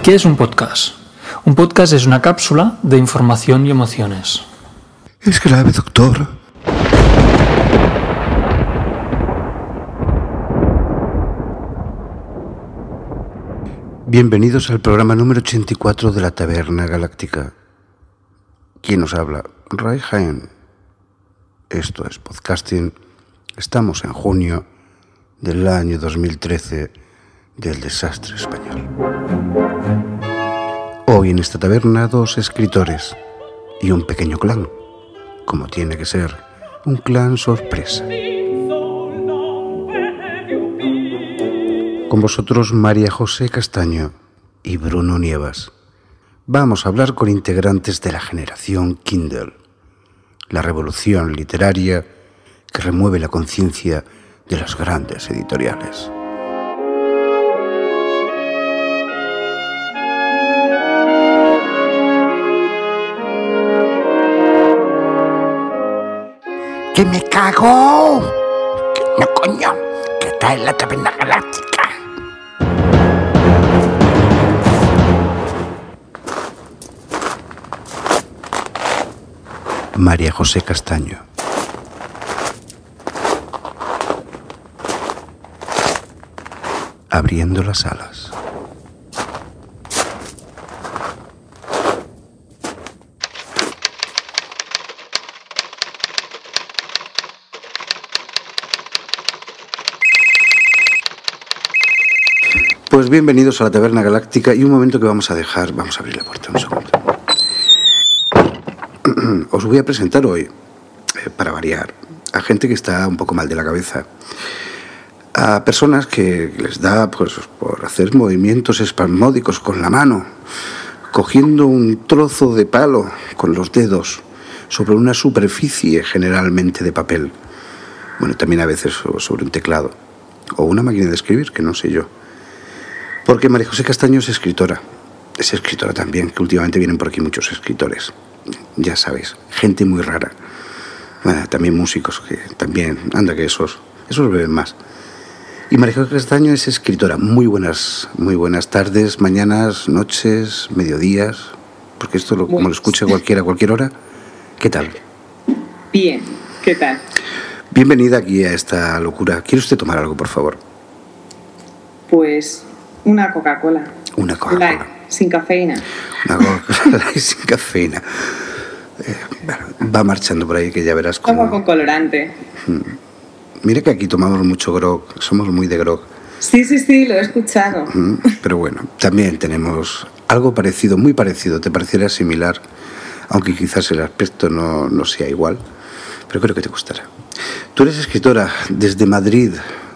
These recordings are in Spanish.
¿Qué es un podcast? Un podcast es una cápsula de información y emociones. Es grave, doctor. Bienvenidos al programa número 84 de la Taberna Galáctica. ¿Quién nos habla? Ray Jaén. Esto es podcasting. Estamos en junio del año 2013 del desastre español. Hoy en esta taberna 2 escritores y un pequeño clan, como tiene que ser, un clan sorpresa. Con vosotros María José Castaño y Bruno Nievas. Vamos a hablar con integrantes de la generación Kindle, la revolución literaria que remueve la conciencia de las grandes editoriales. ¡Que me cago! No, coño, que está en la Taberna Galáctica. María José Castaño. Abriendo las alas. Pues bienvenidos a la Taberna Galáctica y un momento que vamos a abrir la puerta un segundo. Os voy a presentar hoy, para variar, a gente que está un poco mal de la cabeza, a personas que les da pues por hacer movimientos espasmódicos con la mano, cogiendo un trozo de palo con los dedos sobre una superficie generalmente de papel, bueno, también a veces sobre un teclado o una máquina de escribir, que no sé yo. Porque María José Castaño es escritora también, que últimamente vienen por aquí muchos escritores, ya sabéis, gente muy rara. Bueno, también músicos, que también, anda que esos beben más. Y María José Castaño es escritora. Muy buenas tardes, mañanas, noches, mediodías, porque esto como lo escuche cualquiera a cualquier hora. ¿Qué tal? Bien, ¿qué tal? Bienvenida aquí a esta locura. ¿Quiere usted tomar algo, por favor? Pues una Coca-Cola. Una Coca-Cola. Light, sin cafeína. Una Coca-Cola Light sin cafeína. Bueno, va marchando por ahí que ya verás cómo... Como con colorante. Mira que aquí tomamos mucho grog, somos muy de grog. Sí, lo he escuchado. Pero bueno, también tenemos algo parecido, muy parecido, te pareciera similar, aunque quizás el aspecto no sea igual, pero creo que te gustará. Tú eres escritora desde Madrid,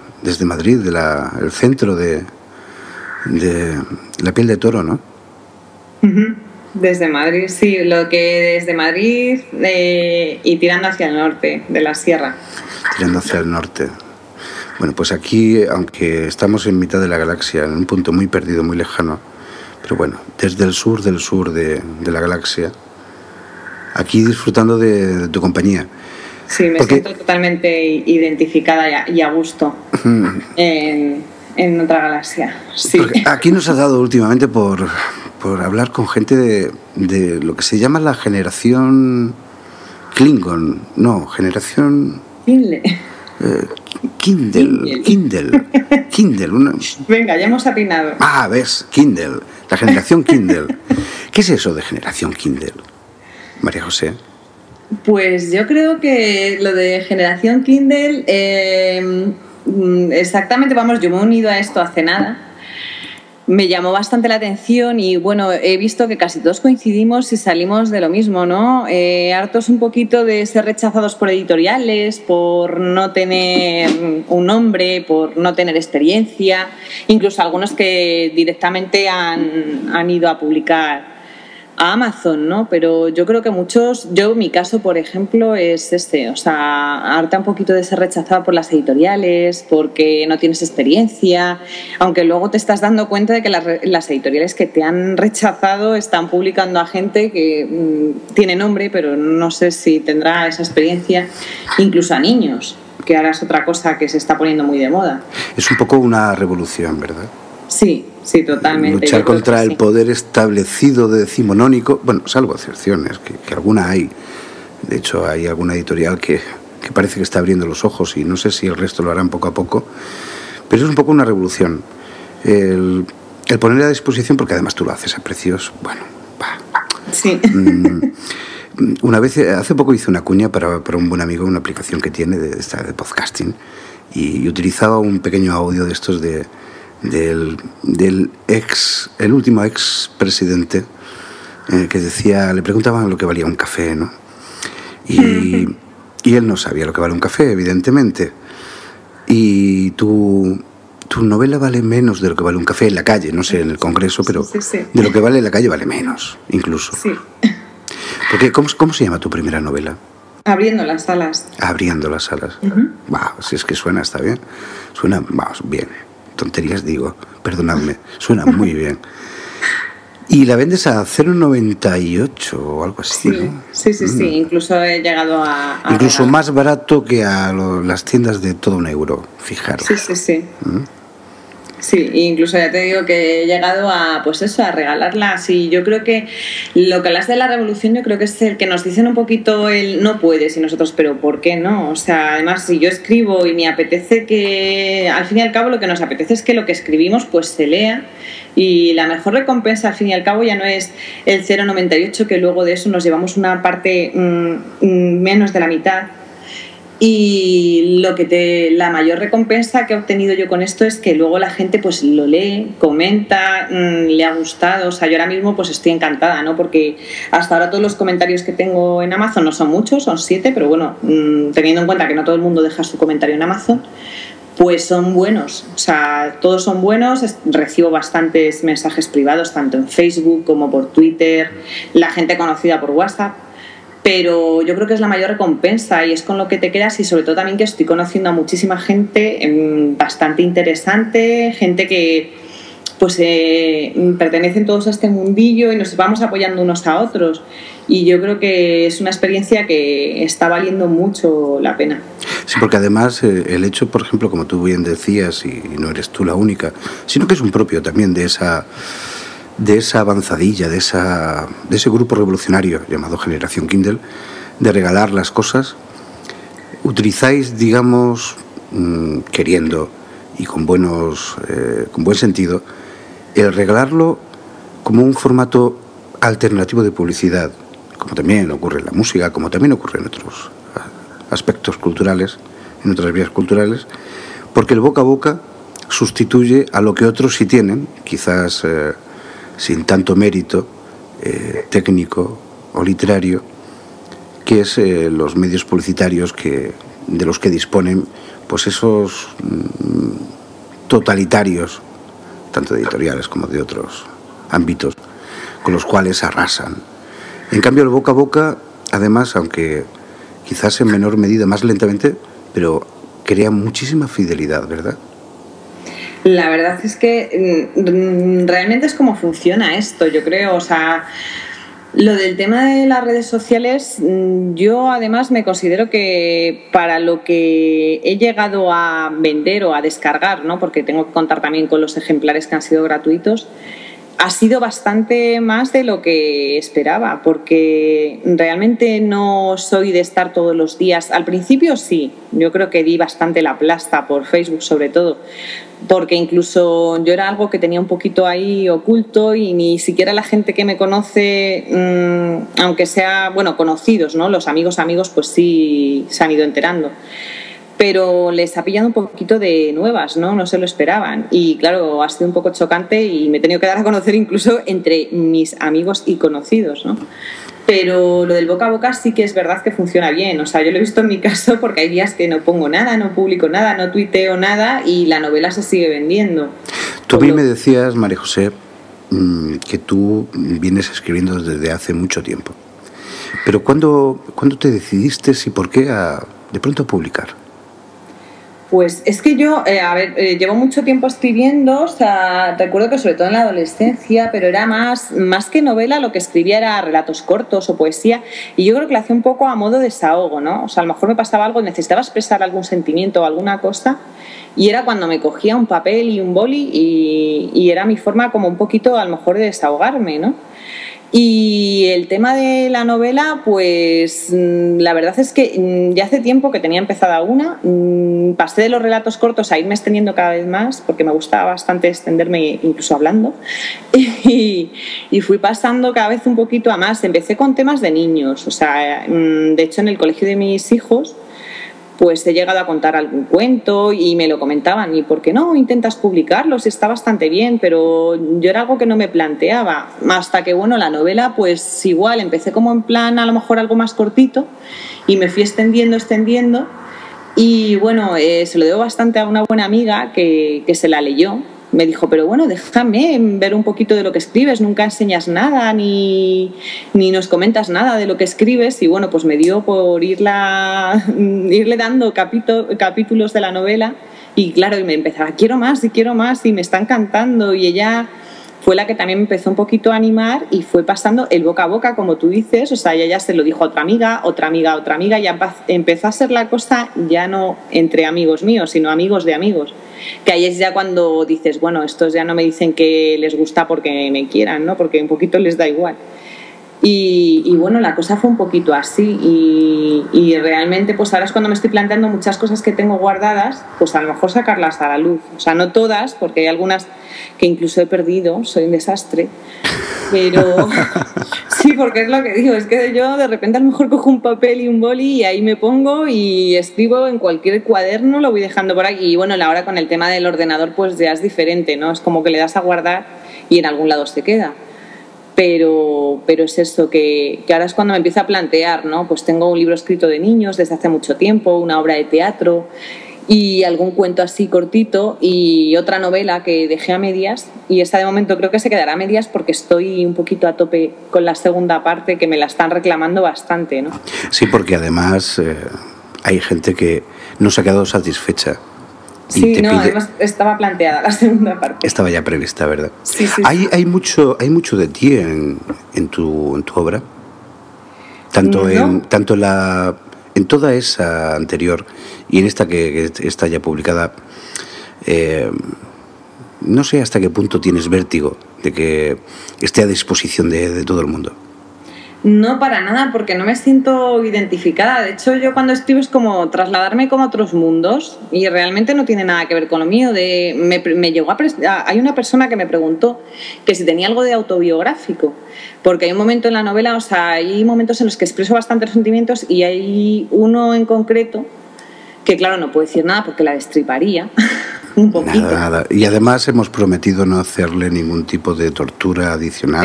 el centro de la piel de toro, ¿no? Desde Madrid, sí, desde Madrid y tirando hacia el norte de la sierra. Tirando hacia el norte. Bueno, pues aquí, aunque estamos en mitad de la galaxia, en un punto muy perdido, muy lejano, pero bueno, desde el sur de la galaxia, aquí disfrutando de tu compañía. Sí, me siento totalmente identificada y a gusto en otra galaxia. Sí. Porque aquí nos ha dado últimamente por hablar con gente de lo que se llama la generación Klingon. No, generación... Kindle. Venga, ya hemos atinado. Ah, ves, Kindle, la generación Kindle. ¿Qué es eso de generación Kindle, María José? Pues yo creo que lo de generación Kindle, exactamente, yo me he unido a esto hace nada. Me llamó bastante la atención y bueno, he visto que casi todos coincidimos y salimos de lo mismo, ¿no? Hartos un poquito de ser rechazados por editoriales, por no tener un nombre, por no tener experiencia, incluso algunos que directamente han ido a publicar a Amazon, ¿no? Pero yo creo que muchos, mi caso, por ejemplo, es harta un poquito de ser rechazada por las editoriales, porque no tienes experiencia, aunque luego te estás dando cuenta de que las editoriales que te han rechazado están publicando a gente que tiene nombre, pero no sé si tendrá esa experiencia, incluso a niños, que ahora es otra cosa que se está poniendo muy de moda. Es un poco una revolución, ¿verdad? Sí, sí, totalmente. Luchar Yo creo contra que el sí. poder establecido decimonónico, bueno, salvo excepciones, que alguna hay. De hecho, hay alguna editorial que parece que está abriendo los ojos y no sé si el resto lo harán poco a poco, pero es un poco una revolución. El poner a disposición, porque además tú lo haces a precios, bueno, Sí. Una vez, hace poco hice una cuña para un buen amigo, una aplicación que tiene de podcasting, y utilizaba un pequeño audio de estos del último ex presidente, que decía, le preguntaban lo que valía un café, ¿no? Y él no sabía lo que vale un café, evidentemente. Y tu novela vale menos de lo que vale un café en la calle, no sé, en el Congreso, pero Sí. de lo que vale en la calle vale menos, incluso. Sí. Porque, ¿cómo se llama tu primera novela? Abriendo las salas. Abriendo las salas. Si es que suena, está bien. Suena, bien. Tonterías digo, perdonadme. Suena muy bien. Y la vendes a 0,98 o algo así, Sí, ¿no? sí. Incluso he llegado a Incluso regalar. más barato que a las tiendas de todo €1, fijaros. Sí. Sí, incluso ya te digo que he llegado a, pues eso, a regalarlas. Y yo creo que lo que hablas de la revolución, yo creo que es el que nos dicen un poquito el no puedes y nosotros, pero ¿por qué no? O sea, además, si yo escribo y me apetece que, al fin y al cabo, lo que nos apetece es que lo que escribimos pues se lea. Y la mejor recompensa, al fin y al cabo, ya no es el 0,98, que luego de eso nos llevamos una parte menos de la mitad. Y la mayor recompensa que he obtenido yo con esto es que luego la gente pues lo lee, comenta, le ha gustado. O sea, yo ahora mismo pues estoy encantada, ¿no? Porque hasta ahora todos los comentarios que tengo en Amazon no son muchos, son 7, pero bueno, teniendo en cuenta que no todo el mundo deja su comentario en Amazon, pues son buenos. O sea, todos son buenos. Recibo bastantes mensajes privados, tanto en Facebook como por Twitter, la gente conocida por WhatsApp. Pero yo creo que es la mayor recompensa y es con lo que te quedas, y sobre todo también que estoy conociendo a muchísima gente bastante interesante, gente que pues pertenecen todos a este mundillo y nos vamos apoyando unos a otros, y yo creo que es una experiencia que está valiendo mucho la pena. Sí, porque además el hecho, por ejemplo, como tú bien decías, y no eres tú la única, sino que es un propio también de esa avanzadilla, de ese grupo revolucionario llamado Generación Kindle, de regalar las cosas. Utilizáis, digamos, queriendo y con buen sentido, el regalarlo como un formato alternativo de publicidad, como también ocurre en la música, como también ocurre en otros aspectos culturales, en otras vías culturales, porque el boca a boca sustituye a lo que otros sí tienen, quizás sin tanto mérito técnico o literario, que es los medios publicitarios de los que disponen pues esos totalitarios, tanto de editoriales como de otros ámbitos, con los cuales arrasan. En cambio, el boca a boca, además, aunque quizás en menor medida, más lentamente, pero crea muchísima fidelidad, ¿verdad? La verdad es que realmente es como funciona esto, yo creo. O sea, lo del tema de las redes sociales, yo además me considero que para lo que he llegado a vender o a descargar, ¿no? Porque tengo que contar también con los ejemplares que han sido gratuitos, ha sido bastante más de lo que esperaba, porque realmente no soy de estar todos los días. Al principio sí, yo creo que di bastante la plasta por Facebook sobre todo, porque incluso yo era algo que tenía un poquito ahí oculto y ni siquiera la gente que me conoce, aunque sea, bueno, conocidos, ¿no? Los amigos, pues sí se han ido enterando. Pero les ha pillado un poquito de nuevas, ¿no? No se lo esperaban. Y claro, ha sido un poco chocante y me he tenido que dar a conocer incluso entre mis amigos y conocidos, ¿no? Pero lo del boca a boca sí que es verdad que funciona bien. O sea, yo lo he visto en mi caso porque hay días que no pongo nada, no publico nada, no tuiteo nada y la novela se sigue vendiendo. Tú a mí me decías, María José, que tú vienes escribiendo desde hace mucho tiempo. Pero ¿cuándo te decidiste y por qué de pronto a publicar? Pues es que yo, llevo mucho tiempo escribiendo, o sea, recuerdo que sobre todo en la adolescencia, pero era más que novela, lo que escribía era relatos cortos o poesía, y yo creo que lo hacía un poco a modo desahogo, ¿no? O sea, a lo mejor me pasaba algo, necesitaba expresar algún sentimiento o alguna cosa, y era cuando me cogía un papel y un boli y era mi forma como un poquito a lo mejor de desahogarme, ¿no? Y el tema de la novela, pues la verdad es que ya hace tiempo que tenía empezada una, pasé de los relatos cortos a irme extendiendo cada vez más, porque me gusta bastante extenderme incluso hablando, y fui pasando cada vez un poquito a más. Empecé con temas de niños, o sea, de hecho en el colegio de mis hijos pues he llegado a contar algún cuento y me lo comentaban, ¿y por qué no intentas publicarlos? Está bastante bien, pero yo era algo que no me planteaba, hasta que, bueno, la novela, pues igual, empecé como en plan a lo mejor algo más cortito y me fui extendiendo, y bueno, se lo debo bastante a una buena amiga que se la leyó. Me dijo, pero bueno, déjame ver un poquito de lo que escribes, nunca enseñas nada ni nos comentas nada de lo que escribes, y bueno, pues me dio por irle dando capítulos de la novela, y claro, y me empezaba, quiero más y me está encantando, y ella fue la que también me empezó un poquito a animar y fue pasando el boca a boca, como tú dices, o sea, ella ya se lo dijo a otra amiga, y ya empezó a ser la cosa ya no entre amigos míos, sino amigos de amigos, que ahí es ya cuando dices, bueno, estos ya no me dicen que les gusta porque me quieran, ¿no? Porque un poquito les da igual. Y bueno, la cosa fue un poquito así, y realmente pues ahora es cuando me estoy planteando muchas cosas que tengo guardadas, pues a lo mejor sacarlas a la luz, o sea, no todas, porque hay algunas que incluso he perdido, soy un desastre, pero sí, porque es lo que digo, es que yo de repente a lo mejor cojo un papel y un boli y ahí me pongo y escribo en cualquier cuaderno, lo voy dejando por aquí, y bueno, ahora con el tema del ordenador pues ya es diferente, ¿no? Es como que le das a guardar y en algún lado se queda. Pero es eso, que ahora es cuando me empiezo a plantear, ¿no? Pues tengo un libro escrito de niños desde hace mucho tiempo, una obra de teatro y algún cuento así cortito y otra novela que dejé a medias, y esa de momento creo que se quedará a medias porque estoy un poquito a tope con la segunda parte, que me la están reclamando bastante, ¿no? Sí, porque además hay gente que no se ha quedado satisfecha. Sí, no, además estaba planteada la segunda parte. Estaba ya prevista, ¿verdad? Sí. Hay mucho de ti en tu obra, tanto ¿no? en toda esa anterior y en esta que está ya publicada. No sé hasta qué punto tienes vértigo de que esté a disposición de todo el mundo. No, para nada, porque no me siento identificada. De hecho, yo cuando escribo es como trasladarme como a otros mundos, y realmente no tiene nada que ver con lo mío. Me llegó hay una persona que me preguntó que si tenía algo de autobiográfico, porque hay un momento en la novela, o sea, hay momentos en los que expreso bastantes sentimientos, y hay uno en concreto que, claro, no puedo decir nada porque la destriparía un poquito. Nada. Y además hemos prometido no hacerle ningún tipo de tortura adicional.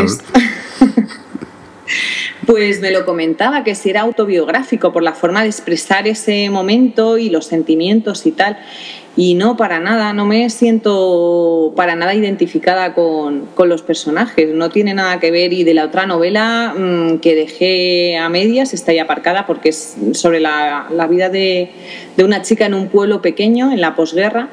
Pues me lo comentaba, que si era autobiográfico por la forma de expresar ese momento y los sentimientos y tal. Y no, para nada, no me siento para nada identificada con los personajes, no tiene nada que ver. Y de la otra novela que dejé a medias está ya aparcada porque es sobre la vida de una chica en un pueblo pequeño en la posguerra.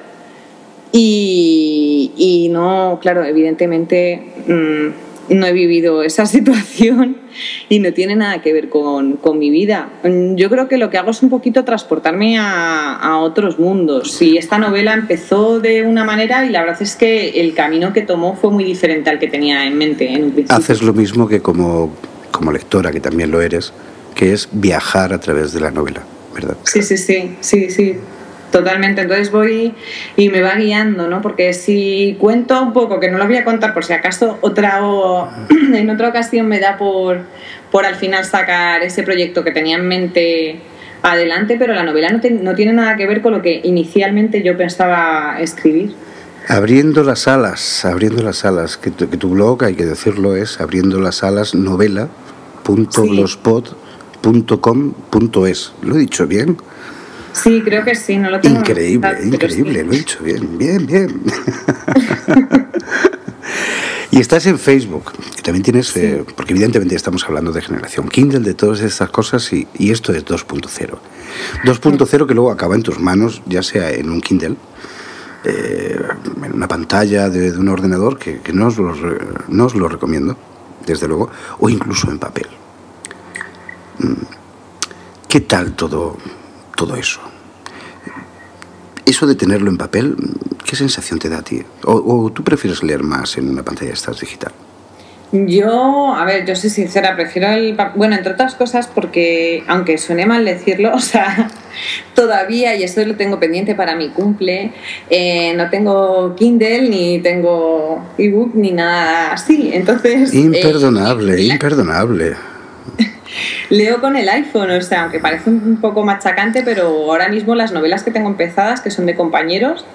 Y no, claro, evidentemente no he vivido esa situación y no tiene nada que ver con mi vida. Yo creo que lo que hago es un poquito transportarme a otros mundos. Sí, esta novela empezó de una manera y la verdad es que el camino que tomó fue muy diferente al que tenía en mente en un principio. Haces lo mismo que como lectora, que también lo eres, que es viajar a través de la novela, ¿verdad? Sí. Totalmente, entonces voy y me va guiando, ¿no? Porque si cuento un poco, que no lo voy a contar por si acaso en otra ocasión me da por al final sacar ese proyecto que tenía en mente adelante, pero la novela no tiene nada que ver con lo que inicialmente yo pensaba escribir. Abriendo las alas, que tu blog, hay que decirlo, es abriendolasalas.novela.blogspot.com.es. ¿Lo he dicho bien? Sí, creo que sí, no lo tengo. Increíble, sí. Lo he dicho bien. Y estás en Facebook, y también tienes, porque evidentemente estamos hablando de generación Kindle, de todas estas cosas, y esto es 2.0. 2.0 que luego acaba en tus manos, ya sea en un Kindle, en una pantalla de un ordenador, que no os lo recomiendo, desde luego, o incluso en papel. ¿Qué tal todo eso? Eso de tenerlo en papel, ¿qué sensación te da a ti? ¿O tú prefieres leer más en una pantalla de estas digital? Yo soy sincera, prefiero el papel. Bueno, entre otras cosas porque, aunque suene mal decirlo, o sea, todavía, y esto lo tengo pendiente para mi cumple, no tengo Kindle, ni tengo ebook, ni nada así. Entonces... Imperdonable. Leo con el iPhone, o sea, aunque parece un poco machacante, pero ahora mismo las novelas que tengo empezadas, que son de compañeros,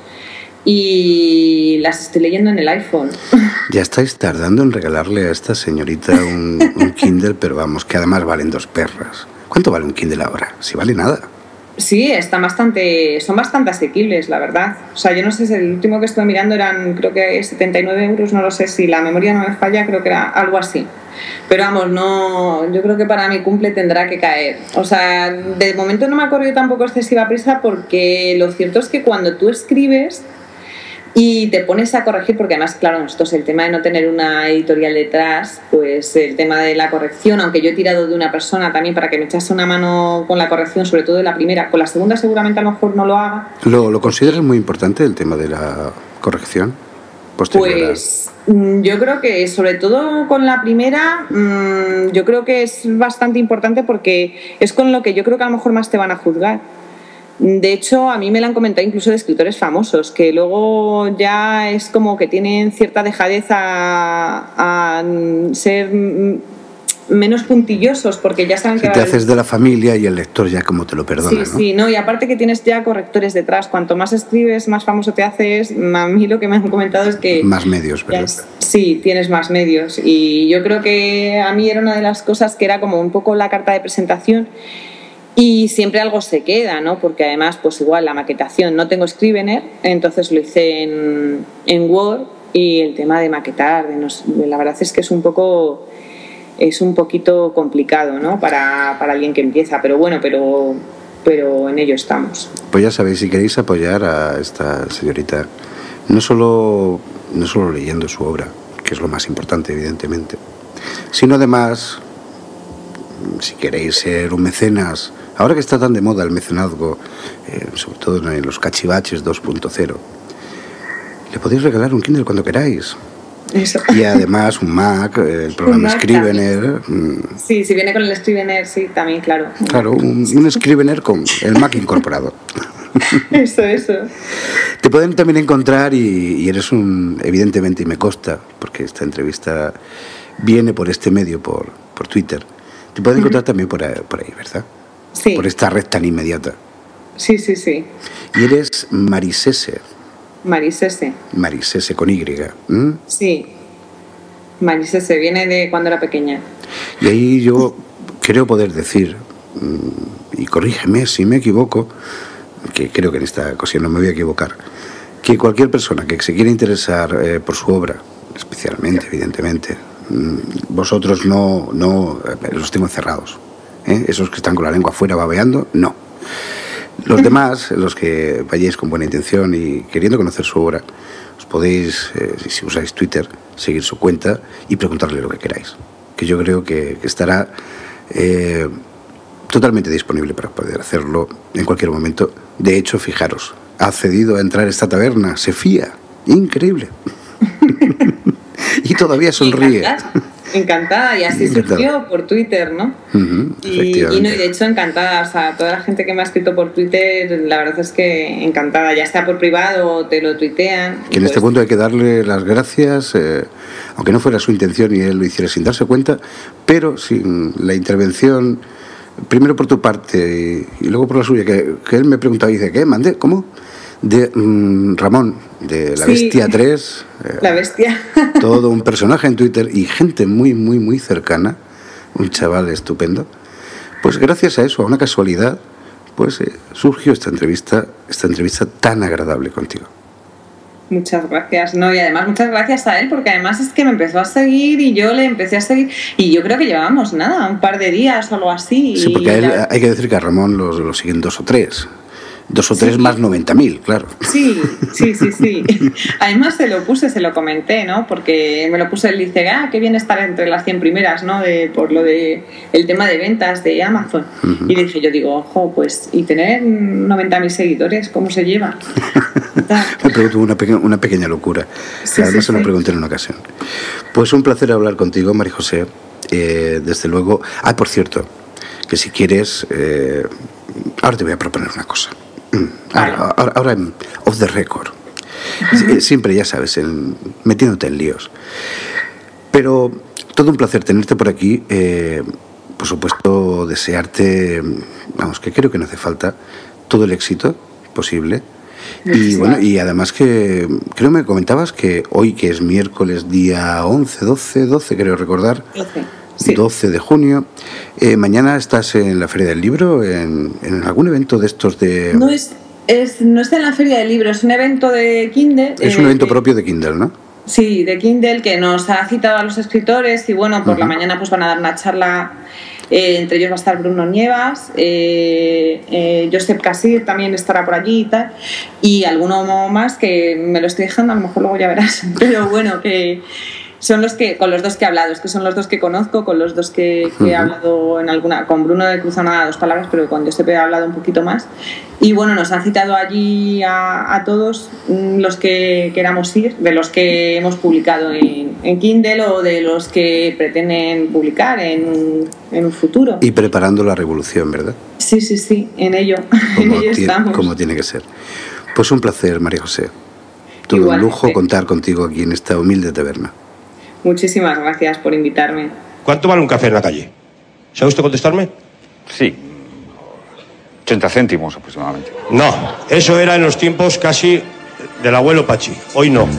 y las estoy leyendo en el iPhone. Ya estáis tardando en regalarle a esta señorita un Kindle, pero vamos, que además valen 2 perras. ¿Cuánto vale un Kindle ahora? Si vale nada. Sí, son bastante asequibles, la verdad. O sea, yo no sé si el último que estuve mirando eran, creo que 79 euros, no lo sé, si la memoria no me falla, creo que era algo así. Pero vamos, no, yo creo que para mi cumple tendrá que caer. O sea, de momento no me ha corrido tampoco excesiva prisa, porque lo cierto es que cuando tú escribes y te pones a corregir, porque además, claro, nosotros el tema de no tener una editorial detrás, pues el tema de la corrección, aunque yo he tirado de una persona también para que me echase una mano con la corrección, sobre todo de la primera, con la segunda seguramente a lo mejor no lo haga. ¿Lo consideras muy importante el tema de la corrección posterior? Pues yo creo que sobre todo con la primera, yo creo que es bastante importante, porque es con lo que yo creo que a lo mejor más te van a juzgar. De hecho, a mí me lo han comentado incluso de escritores famosos, que luego ya es como que tienen cierta dejadez a ser menos puntillosos, porque ya saben que... te haces de la familia y el lector ya como te lo perdona, sí, ¿no? Sí, ¿no? Y aparte que tienes ya correctores detrás. Cuanto más escribes, más famoso te haces. A mí lo que me han comentado es que... Más medios, ¿verdad? Sí, tienes más medios. Y yo creo que a mí era una de las cosas que era como un poco la carta de presentación. Y siempre algo se queda, ¿no? Porque además, pues igual la maquetación, no tengo Scrivener, entonces lo hice en Word, y el tema de maquetar, la verdad es que es un poquito complicado, ¿no? Para alguien que empieza, pero bueno, pero en ello estamos. Pues ya sabéis, si queréis apoyar a esta señorita, no solo leyendo su obra, que es lo más importante, evidentemente, sino además, si queréis ser un mecenas, ahora que está tan de moda el mecenazgo, sobre todo en los cachivaches 2.0, le podéis regalar un Kindle cuando queráis. Eso. Y además un Mac, el programa Scrivener. Sí, si viene con el Scrivener, sí, también, claro. Claro, un Scrivener con el Mac incorporado. Eso. Te pueden también encontrar, y eres evidentemente, y me consta, porque esta entrevista viene por este medio, por Twitter, te pueden encontrar también por ahí, ¿verdad? Sí. Por esta red tan inmediata. Sí. Y eres Marisese. Marisese con Y. Sí. Marisese, viene de cuando era pequeña. Y ahí yo creo poder decir, y corrígeme si me equivoco, que creo que en esta ocasión no me voy a equivocar, que cualquier persona que se quiera interesar por su obra, especialmente, evidentemente, vosotros no los tengo encerrados, esos que están con la lengua afuera babeando, no. Los demás, los que vayáis con buena intención y queriendo conocer su obra, os podéis, si usáis Twitter, seguir su cuenta y preguntarle lo que queráis, que yo creo que estará totalmente disponible para poder hacerlo en cualquier momento. De hecho, fijaros, ha accedido a entrar a esta taberna, se fía, increíble. Y todavía sonríe. Encantada, y así surgió por Twitter, ¿no? Y de hecho encantada, o sea, toda la gente que me ha escrito por Twitter, la verdad es que encantada, ya sea por privado o te lo tuitean. Que en este punto hay que darle las gracias, aunque no fuera su intención y él lo hiciera sin darse cuenta, pero sin la intervención, primero por tu parte y luego por la suya, que él me preguntaba y dice, ¿qué? ¿Mandé? ¿Cómo? De Ramón, de La Bestia 3. La Bestia. Todo un personaje en Twitter y gente muy, muy, muy cercana, un chaval estupendo. Pues gracias a eso, a una casualidad, pues surgió esta entrevista tan agradable contigo. Muchas gracias. No, y además muchas gracias a él, porque además es que me empezó a seguir y yo le empecé a seguir y yo creo que llevábamos nada, un par de días o algo así. Sí, porque a él, hay que decir que a Ramón lo siguen 2 o 3. 2 o 3 sí. Más 90.000, claro. Sí. Además se lo comenté, ¿no? Porque me lo puse, él dice, qué bien estar entre las 100 primeras, ¿no? Por lo de el tema de ventas de Amazon. Y dije, yo digo, ojo, pues, y tener 90.000 seguidores, ¿cómo se lleva? Me pregunto una pequeña locura. Además se lo pregunté en una ocasión. Pues un placer hablar contigo, María José. Desde luego. Por cierto, que si quieres, ahora te voy a proponer una cosa. Ahora off the record. Siempre, ya sabes, metiéndote en líos. Pero todo un placer tenerte por aquí. Por supuesto, desearte, vamos, que creo que no hace falta, todo el éxito posible. Y bueno, y además que creo me comentabas que hoy, que es miércoles día 12 creo recordar, 12 de junio, mañana estás en la Feria del Libro, en algún evento de estos de... No está en la Feria del Libro, es un evento de Kindle. Es un evento propio de Kindle, ¿no? Sí, de Kindle, que nos ha citado a los escritores y bueno, por la mañana pues van a dar una charla. Entre ellos va a estar Bruno Nievas, Josep Casir también estará por allí y tal, y alguno más que me lo estoy dejando, a lo mejor luego ya verás, pero bueno, que son con los dos que he hablado, es que son los dos que conozco, con los dos que he hablado en alguna, con Bruno he cruzado nada 2 palabras, pero con Josep he hablado un poquito más, y bueno, nos han citado allí a todos los que queramos ir, de los que hemos publicado en Kindle o de los que pretenden publicar en un futuro. Y preparando la revolución, ¿verdad? Sí, en ello, estamos. Como tiene que ser. Pues un placer, María José. Todo un lujo contar contigo aquí en esta humilde taberna. Muchísimas gracias por invitarme. ¿Cuánto vale un café en la calle? ¿Sabe usted contestarme? Sí, 80 céntimos aproximadamente. No, eso era en los tiempos casi del abuelo Pachi. Hoy no.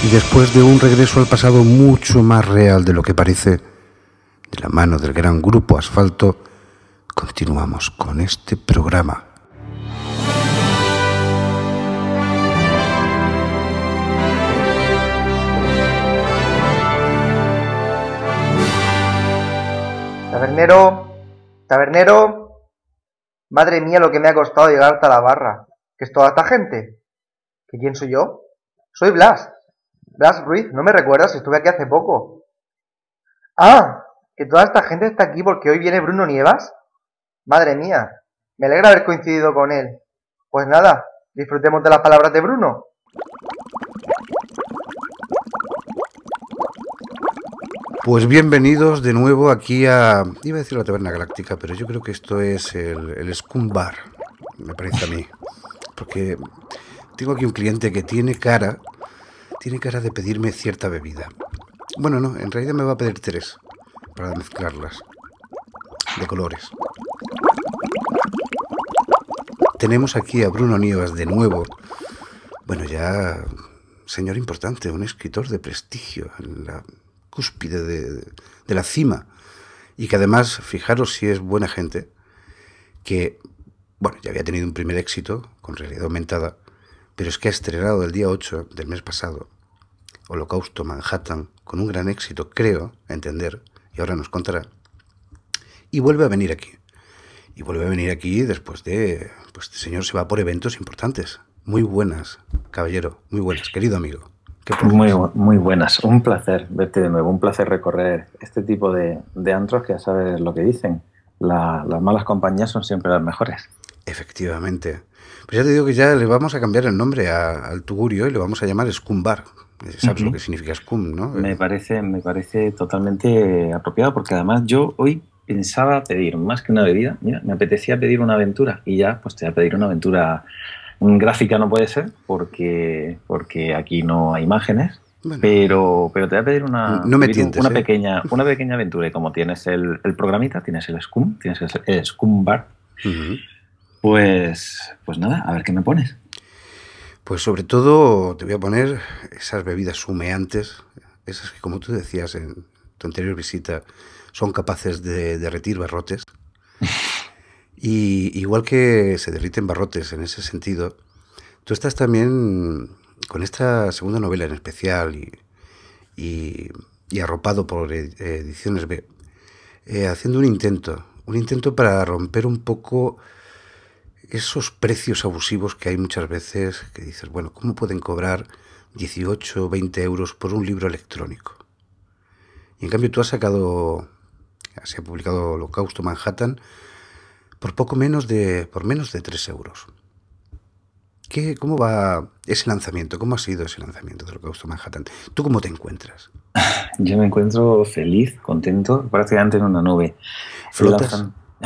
Y después de un regreso al pasado mucho más real de lo que parece, de la mano del gran grupo Asfalto, continuamos con este programa. Tabernero, tabernero, madre mía lo que me ha costado llegar hasta la barra. ¿Qué es toda esta gente? ¿Que quién soy yo? Soy Blas Ruiz, ¿no me recuerdas? Estuve aquí hace poco. Ah, que toda esta gente está aquí porque hoy viene Bruno Nievas. Madre mía, me alegra haber coincidido con él. Pues nada, disfrutemos de las palabras de Bruno. Pues bienvenidos de nuevo aquí a... Iba a decir la Taberna Galáctica, pero yo creo que esto es el Scum Bar, me parece a mí. Porque tengo aquí un cliente que tiene cara de pedirme cierta bebida. Bueno, no, en realidad me va a pedir 3 para mezclarlas, de colores. Tenemos aquí a Bruno Nievas de nuevo. Bueno, ya señor importante, un escritor de prestigio en la cúspide de la cima, y que además, fijaros si es buena gente, que, bueno, ya había tenido un primer éxito con realidad aumentada, pero es que ha estrenado el día 8 del mes pasado Holocausto Manhattan con un gran éxito, creo, a entender, y ahora nos contará, y vuelve a venir aquí. Y vuelve a venir aquí después de... Pues este señor se va por eventos importantes. Muy buenas, caballero, muy buenas, querido amigo. Muy buenas, un placer verte de nuevo, un placer recorrer este tipo de antros que ya sabes lo que dicen. Las malas compañías son siempre las mejores. Efectivamente. Pues ya te digo que ya le vamos a cambiar el nombre al tugurio y le vamos a llamar Scum Bar. ¿Sabes lo que significa Scum, no? Me parece totalmente apropiado, porque además yo hoy pensaba pedir más que una bebida. Mira, me apetecía pedir una aventura y ya pues te voy a pedir una aventura. Gráfica no puede ser porque aquí no hay imágenes, bueno, pero te voy a pedir una pequeña aventura, y como tienes el programita, tienes el Scum, tienes el Scum Bar, pues nada, a ver qué me pones. Pues sobre todo te voy a poner esas bebidas humeantes, esas que, como tú decías en tu anterior visita, son capaces de derretir barrotes. Y igual que se derriten barrotes en ese sentido, tú estás también con esta segunda novela en especial y arropado por Ediciones B, haciendo un intento para romper un poco esos precios abusivos que hay muchas veces, que dices, bueno, ¿cómo pueden cobrar 18 o 20 euros por un libro electrónico? Y en cambio tú has publicado Holocausto Manhattan por menos de 3 euros. ¿Cómo va ese lanzamiento? ¿Cómo ha sido ese lanzamiento de Holocausto Manhattan? ¿Tú cómo te encuentras? Yo me encuentro feliz, contento, prácticamente en una nube. ¿Flotas?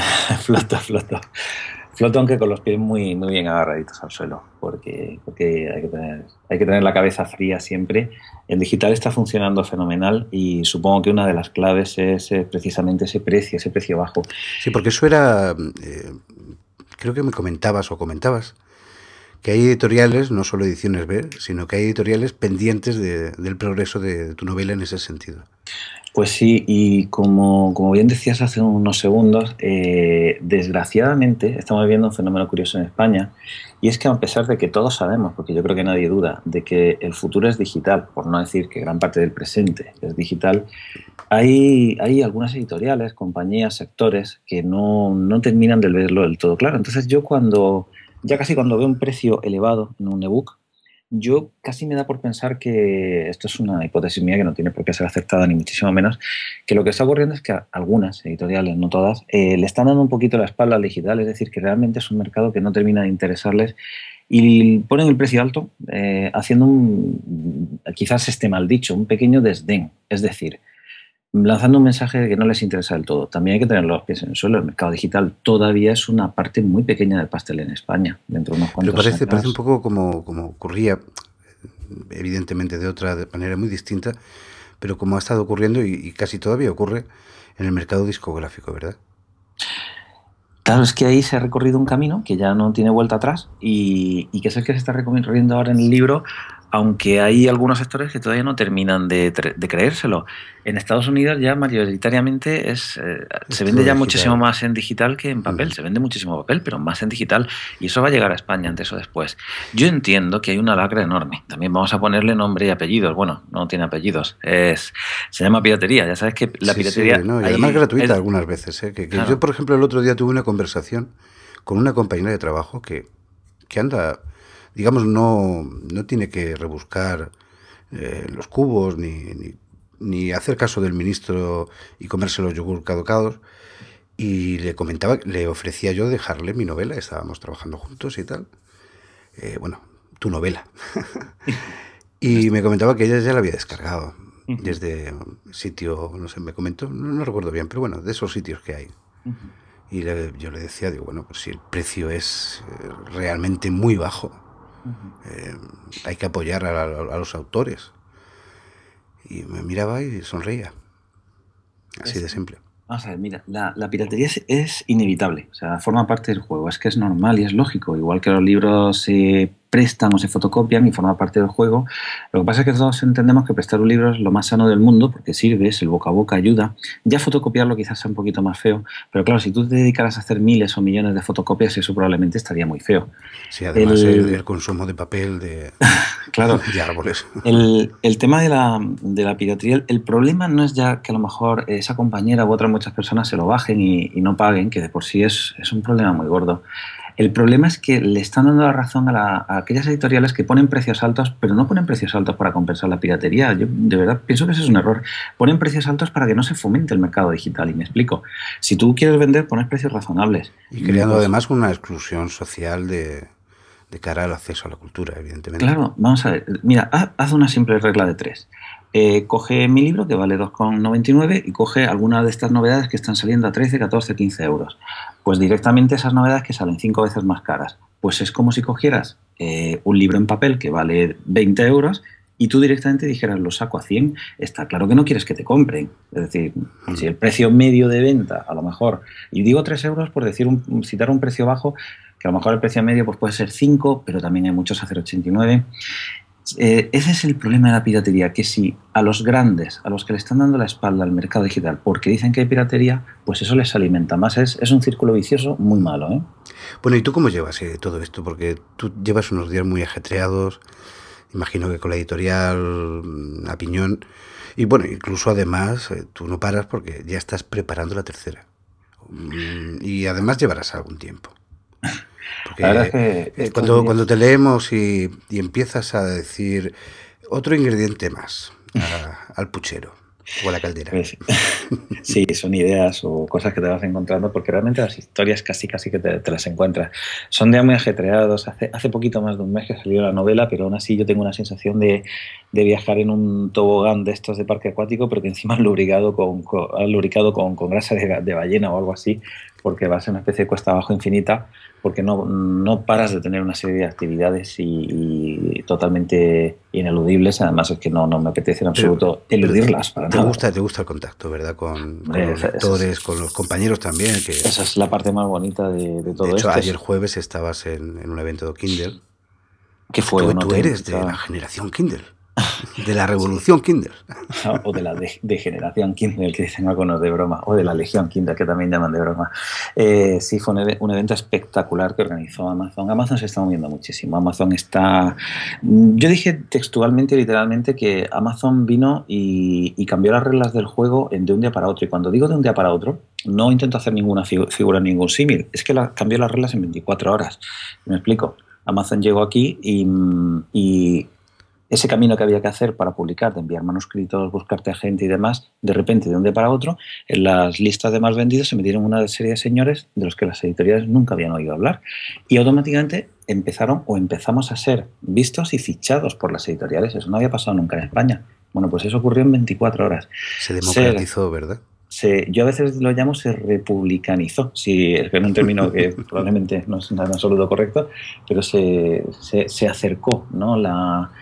Floto, aunque con los pies muy, muy bien agarraditos al suelo, porque hay que tener la cabeza fría siempre. El digital está funcionando fenomenal y supongo que una de las claves es precisamente ese precio bajo. Sí, porque eso era, creo que me comentabas, que hay editoriales, no solo Ediciones B, sino que hay editoriales pendientes del progreso de tu novela en ese sentido. Pues sí, y como bien decías hace unos segundos, desgraciadamente estamos viendo un fenómeno curioso en España, y es que a pesar de que todos sabemos, porque yo creo que nadie duda, de que el futuro es digital, por no decir que gran parte del presente es digital, hay algunas editoriales, compañías, sectores que no terminan de verlo del todo claro. Entonces yo casi cuando veo un precio elevado en un ebook, yo casi me da por pensar que esto es una hipótesis mía que no tiene por qué ser aceptada ni muchísimo menos, que lo que está ocurriendo es que algunas editoriales, no todas, le están dando un poquito la espalda al digital, es decir, que realmente es un mercado que no termina de interesarles y ponen el precio alto haciendo quizás esté mal dicho, un pequeño desdén, es decir, lanzando un mensaje de que no les interesa del todo. También hay que tener los pies en el suelo. El mercado digital todavía es una parte muy pequeña del pastel en España, dentro de unos cuantos años. Pero parece un poco como ocurría, evidentemente de otra manera muy distinta, pero como ha estado ocurriendo y casi todavía ocurre en el mercado discográfico, ¿verdad? Claro, es que ahí se ha recorrido un camino que ya no tiene vuelta atrás y que es el que se está recorriendo ahora en el libro, aunque hay algunos sectores que todavía no terminan de creérselo. En Estados Unidos ya mayoritariamente se vende ya muchísimo más en digital que en papel. Se vende muchísimo papel, pero más en digital. Y eso va a llegar a España antes o después. Yo entiendo que hay una lacra enorme. También vamos a ponerle nombre y apellidos. Bueno, no tiene apellidos. Se llama piratería. Ya sabes que la piratería... Sí, no, y además gratuita algunas veces. Claro. Yo, por ejemplo, el otro día tuve una conversación con una compañera de trabajo que anda... Digamos, no tiene que rebuscar los cubos ni hacer caso del ministro y comerse los yogur caducados. Y le ofrecía yo dejarle mi novela, estábamos trabajando juntos y tal. Bueno, tu novela. Y me comentaba que ella ya la había descargado desde un sitio, no sé, me comentó, no recuerdo bien, pero bueno, de esos sitios que hay. Y yo le decía, digo, bueno, pues si el precio es realmente muy bajo, hay que apoyar a los autores. Y me miraba y sonreía. Así de simple. Vamos a ver, mira, la piratería es inevitable, o sea, forma parte del juego, es que es normal y es lógico, igual que los libros se prestan o se fotocopian y forma parte del juego. Lo que pasa es que todos entendemos que prestar un libro es lo más sano del mundo porque sirve, es el boca a boca, ayuda. Ya fotocopiarlo quizás sea un poquito más feo, pero claro, si tú te dedicaras a hacer miles o millones de fotocopias, eso probablemente estaría muy feo. Sí, además el consumo de papel de, claro, de árboles. El tema de la piratería, el problema no es ya que a lo mejor esa compañera u otras muchas personas se lo bajen y no paguen, que de por sí es un problema muy gordo. El problema es que le están dando la razón a aquellas editoriales que ponen precios altos, pero no ponen precios altos para compensar la piratería. Yo de verdad pienso que ese es un error. Ponen precios altos para que no se fomente el mercado digital. Y me explico. Si tú quieres vender, pones precios razonables. Y creando además una exclusión social de cara al acceso a la cultura, evidentemente. Claro, vamos a ver. Mira, haz una simple regla de 3. Coge mi libro, que vale 2,99, y coge alguna de estas novedades que están saliendo a 13, 14, 15 euros. Pues directamente esas novedades que salen 5 veces más caras. Pues es como si cogieras un libro en papel que vale 20 euros y tú directamente dijeras, lo saco a 100. Está claro que no quieres que te compren. Es decir, si el precio medio de venta, a lo mejor, y digo 3 euros por citar un precio bajo, que a lo mejor el precio medio pues puede ser 5, pero también hay muchos a 0,89. Ese es el problema de la piratería, que si a los grandes, a los que le están dando la espalda al mercado digital porque dicen que hay piratería, pues eso les alimenta más. Es un círculo vicioso muy malo, ¿eh? Bueno, ¿y tú cómo llevas todo esto? Porque tú llevas unos días muy ajetreados, imagino que con la editorial a piñón, y bueno, incluso además tú no paras porque ya estás preparando la tercera. Y además llevarás algún tiempo. Porque la verdad es que cuando te leemos y empiezas a decir otro ingrediente más al puchero o a la caldera. Sí, son ideas o cosas que te vas encontrando porque realmente las historias casi que te las encuentras. Son días muy ajetreados. Hace poquito más de un mes que salió la novela, pero aún así yo tengo una sensación de viajar en un tobogán de estos de parque acuático, pero que encima han lubricado con grasa de ballena o algo así, porque va a ser una especie de cuesta abajo infinita, porque no paras de tener una serie de actividades y totalmente ineludibles. Además es que no me apetece en absoluto eludirlas para nada. Te gusta el contacto, ¿verdad? Con los lectores, con los compañeros también. Esa es la parte más bonita de todo esto. De hecho, ayer jueves estabas en un evento de Kindle. ¿Qué fue? Tú eres de la generación Kindle. De la revolución Kindle. O de la degeneración Kindle, que dicen algunos de broma, o de la legión Kindle, que también llaman de broma. Sí, fue un evento espectacular que organizó Amazon. Amazon se está moviendo muchísimo. Amazon está... Yo dije textualmente, literalmente, que Amazon vino y cambió las reglas del juego de un día para otro. Y cuando digo de un día para otro, no intento hacer ninguna figura, ningún símil. Es que cambió las reglas en 24 horas. Me explico. Amazon llegó aquí y ese camino que había que hacer para publicar, de enviar manuscritos, buscarte a gente y demás, de repente, de un día para otro, en las listas de más vendidos se metieron una serie de señores de los que las editoriales nunca habían oído hablar. Y automáticamente empezamos a ser vistos y fichados por las editoriales. Eso no había pasado nunca en España. Bueno, pues eso ocurrió en 24 horas. Se democratizó, ¿verdad? Yo a veces lo llamo se republicanizó, sí, es que es un término que probablemente no es en absoluto correcto, pero se acercó, ¿no?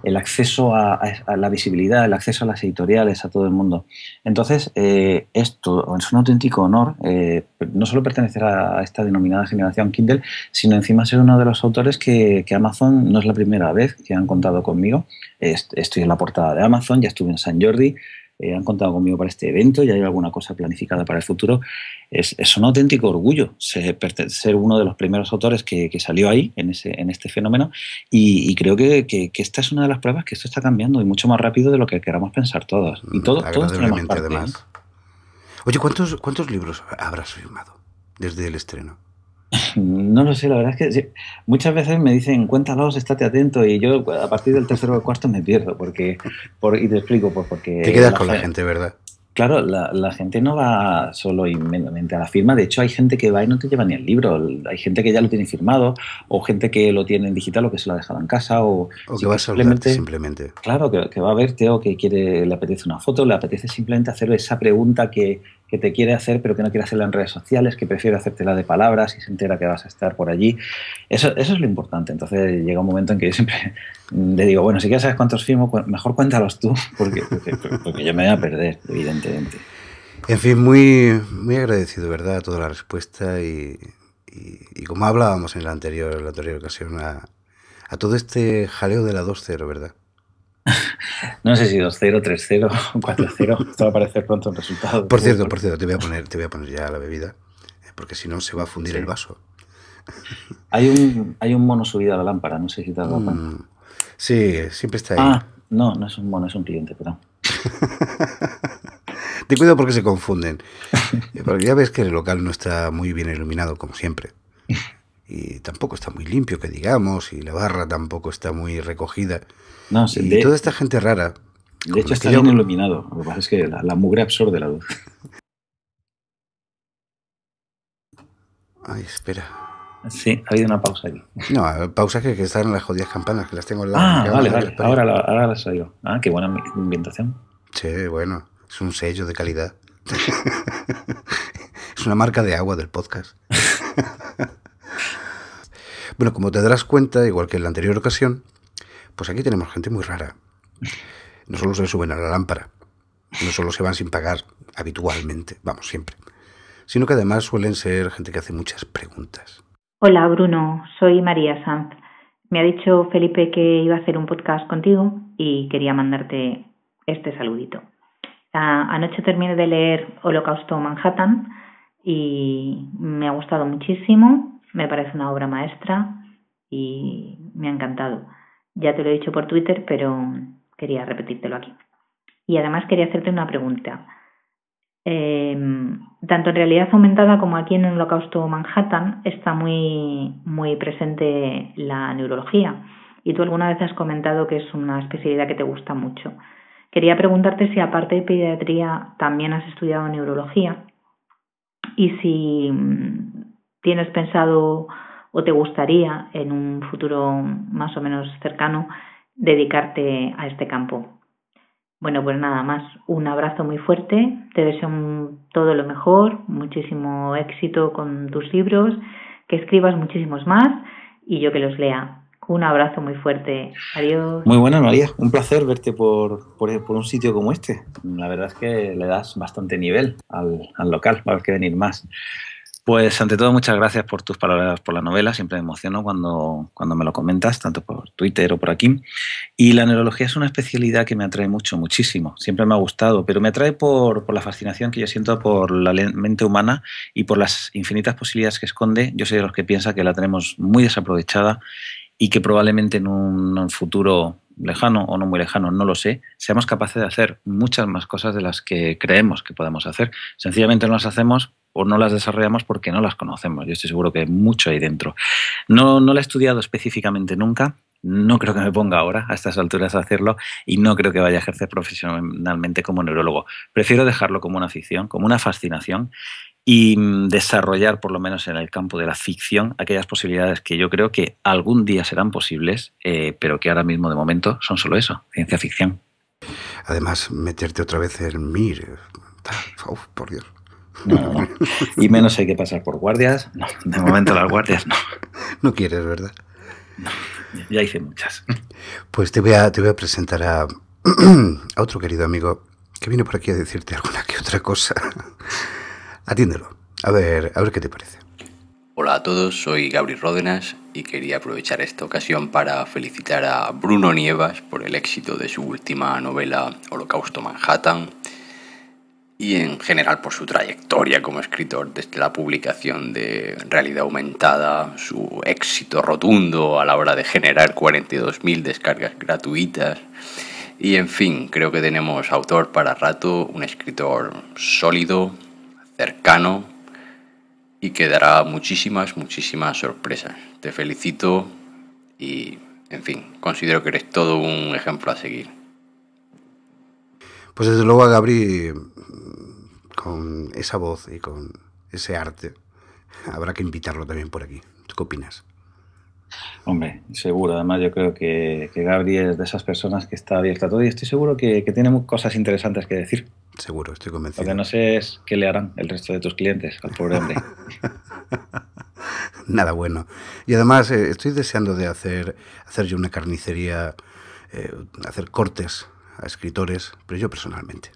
el acceso a la visibilidad, el acceso a las editoriales, a todo el mundo. Entonces, esto es un auténtico honor, no solo pertenecer a esta denominada generación Kindle, sino encima ser uno de los autores que Amazon no es la primera vez que han contado conmigo. Estoy en la portada de Amazon, ya estuve en San Jordi, han contado conmigo para este evento y hay alguna cosa planificada para el futuro. Es un auténtico orgullo ser uno de los primeros autores que salió ahí, en este fenómeno, y creo que esta es una de las pruebas que esto está cambiando y mucho más rápido de lo que queramos pensar todos. Y todos tenemos parte, además. Oye, ¿cuántos libros habrás firmado desde el estreno? No lo sé, la verdad es que sí. Muchas veces me dicen, cuéntalos, estate atento, y yo a partir del tercero o cuarto me pierdo, y te explico, porque... Te quedas con la gente, ¿verdad? Claro, la gente no va solo inmediatamente a la firma. De hecho, hay gente que va y no te lleva ni el libro. Hay gente que ya lo tiene firmado, o gente que lo tiene en digital o que se lo ha dejado en casa. O que va a saludarte simplemente. Claro, que va a verte o que le apetece una foto, le apetece simplemente hacer esa pregunta que te quiere hacer, pero que no quiere hacerla en redes sociales, que prefiere hacértela de palabras y se entera que vas a estar por allí. Eso es lo importante. Entonces llega un momento en que yo siempre le digo, bueno, si quieres saber cuántos firmo, mejor cuéntalos tú, porque yo me voy a perder, evidentemente. En fin, muy, muy agradecido, ¿verdad?, a toda la respuesta y como hablábamos en la anterior ocasión, a todo este jaleo de la 2.0, ¿verdad? No sé si 2-0, 3-0, 4-0. Esto va a aparecer pronto en resultados. Por cierto, te voy a poner ya la bebida, porque si no se va a fundir el vaso. Hay un mono subido a la lámpara, no sé si te has dado cuenta. Sí, siempre está ahí. No es un mono, es un cliente, perdón. Ten cuidado porque se confunden. Porque ya ves que el local no está muy bien iluminado, como siempre. Y tampoco está muy limpio, que digamos, y la barra tampoco está muy recogida. No, sí, y toda esta gente rara. De hecho, está bien iluminado. Lo que pasa es que la mugre absorbe la luz. Ay, espera. Sí, ha habido una pausa aquí. No, pausa que están las jodidas campanas, que las tengo al lado. Vale. Ahora las oigo. Qué buena ambientación. Sí, bueno, es un sello de calidad. Es una marca de agua del podcast. Bueno, como te darás cuenta, igual que en la anterior ocasión, pues aquí tenemos gente muy rara. No solo se suben a la lámpara, no solo se van sin pagar habitualmente, vamos, siempre, sino que además suelen ser gente que hace muchas preguntas. Hola Bruno, soy María Sanz. Me ha dicho Felipe que iba a hacer un podcast contigo y quería mandarte este saludito. Anoche terminé de leer Holocausto Manhattan y me ha gustado muchísimo, me parece una obra maestra y me ha encantado. Ya te lo he dicho por Twitter, pero quería repetírtelo aquí. Y además quería hacerte una pregunta. Tanto en realidad aumentada como aquí en el Holocausto Manhattan está muy, muy presente la neurología. Y tú alguna vez has comentado que es una especialidad que te gusta mucho. Quería preguntarte si aparte de pediatría también has estudiado neurología y si tienes pensado o te gustaría en un futuro más o menos cercano dedicarte a este campo. Bueno, pues nada más, un abrazo muy fuerte, te deseo todo lo mejor, muchísimo éxito con tus libros, que escribas muchísimos más y yo que los lea. Un abrazo muy fuerte, adiós. Muy buena, María, un placer verte por un sitio como este. La verdad es que le das bastante nivel al local, va a haber que venir más. Pues ante todo, muchas gracias por tus palabras por la novela. Siempre me emociono cuando me lo comentas, tanto por Twitter o por aquí. Y la neurología es una especialidad que me atrae muchísimo. Siempre me ha gustado, pero me atrae por la fascinación que yo siento por la mente humana y por las infinitas posibilidades que esconde. Yo soy de los que piensa que la tenemos muy desaprovechada y que probablemente en un futuro lejano o no muy lejano, no lo sé, seamos capaces de hacer muchas más cosas de las que creemos que podemos hacer. Sencillamente no las hacemos o no las desarrollamos porque no las conocemos. Yo estoy seguro que mucho hay dentro. No la he estudiado específicamente nunca, no creo que me ponga ahora a estas alturas a hacerlo y no creo que vaya a ejercer profesionalmente como neurólogo. Prefiero dejarlo como una afición, como una fascinación y desarrollar, por lo menos en el campo de la ficción, aquellas posibilidades que yo creo que algún día serán posibles, pero que ahora mismo de momento son solo eso, ciencia ficción. Además, meterte otra vez en MIR, por Dios. No. Y menos hay que pasar por guardias. No, de momento las guardias no. No quieres, ¿verdad? No, ya hice muchas. Pues te voy a presentar a otro querido amigo que viene por aquí a decirte alguna que otra cosa. Atiéndelo, a ver qué te parece. Hola a todos, soy Gabriel Ródenas y quería aprovechar esta ocasión para felicitar a Bruno Nievas por el éxito de su última novela Holocausto Manhattan y en general por su trayectoria como escritor desde la publicación de Realidad Aumentada, su éxito rotundo a la hora de generar 42.000 descargas gratuitas y en fin, creo que tenemos autor para rato, un escritor sólido, cercano y que dará muchísimas sorpresas. Te felicito y, en fin, considero que eres todo un ejemplo a seguir. Pues desde luego a Gabri, con esa voz y con ese arte, habrá que invitarlo también por aquí. ¿Tú qué opinas? Hombre, seguro. Además, yo creo que Gabri es de esas personas que está abierta a todo y estoy seguro que tiene cosas interesantes que decir. Seguro, estoy convencido. Lo que no sé es qué le harán el resto de tus clientes al pobre hombre. Nada bueno. Y además estoy deseando de hacer yo una carnicería, hacer cortes a escritores, pero yo personalmente.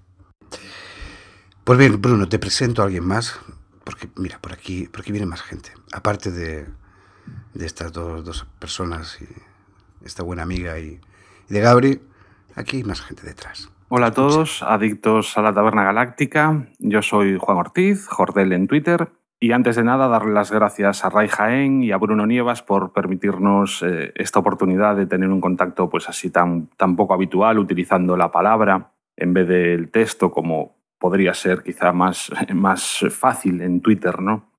Pues bien, Bruno, te presento a alguien más, porque mira, por aquí viene más gente. Aparte de estas dos personas, y esta buena amiga y de Gabri, aquí hay más gente detrás. Hola a todos, adictos a la Taberna Galáctica. Yo soy Juan Ortiz, Jordel en Twitter. Y antes de nada, darle las gracias a Ray Jaén y a Bruno Nievas por permitirnos esta oportunidad de tener un contacto pues así tan poco habitual, utilizando la palabra en vez del texto, como podría ser quizá más fácil en Twitter, ¿no?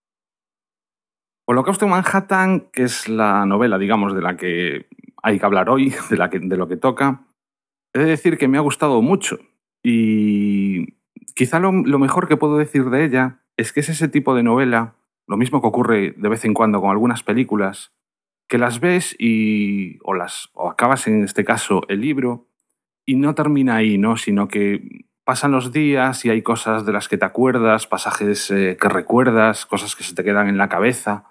Holocausto Manhattan, que es la novela, digamos, de la que hay que hablar hoy, de lo que toca, he de decir que me ha gustado mucho. Y quizá lo mejor que puedo decir de ella es que es ese tipo de novela, lo mismo que ocurre de vez en cuando con algunas películas, que las ves o acabas en este caso el libro y no termina ahí, ¿no? Sino que pasan los días y hay cosas de las que te acuerdas, pasajes que recuerdas, cosas que se te quedan en la cabeza.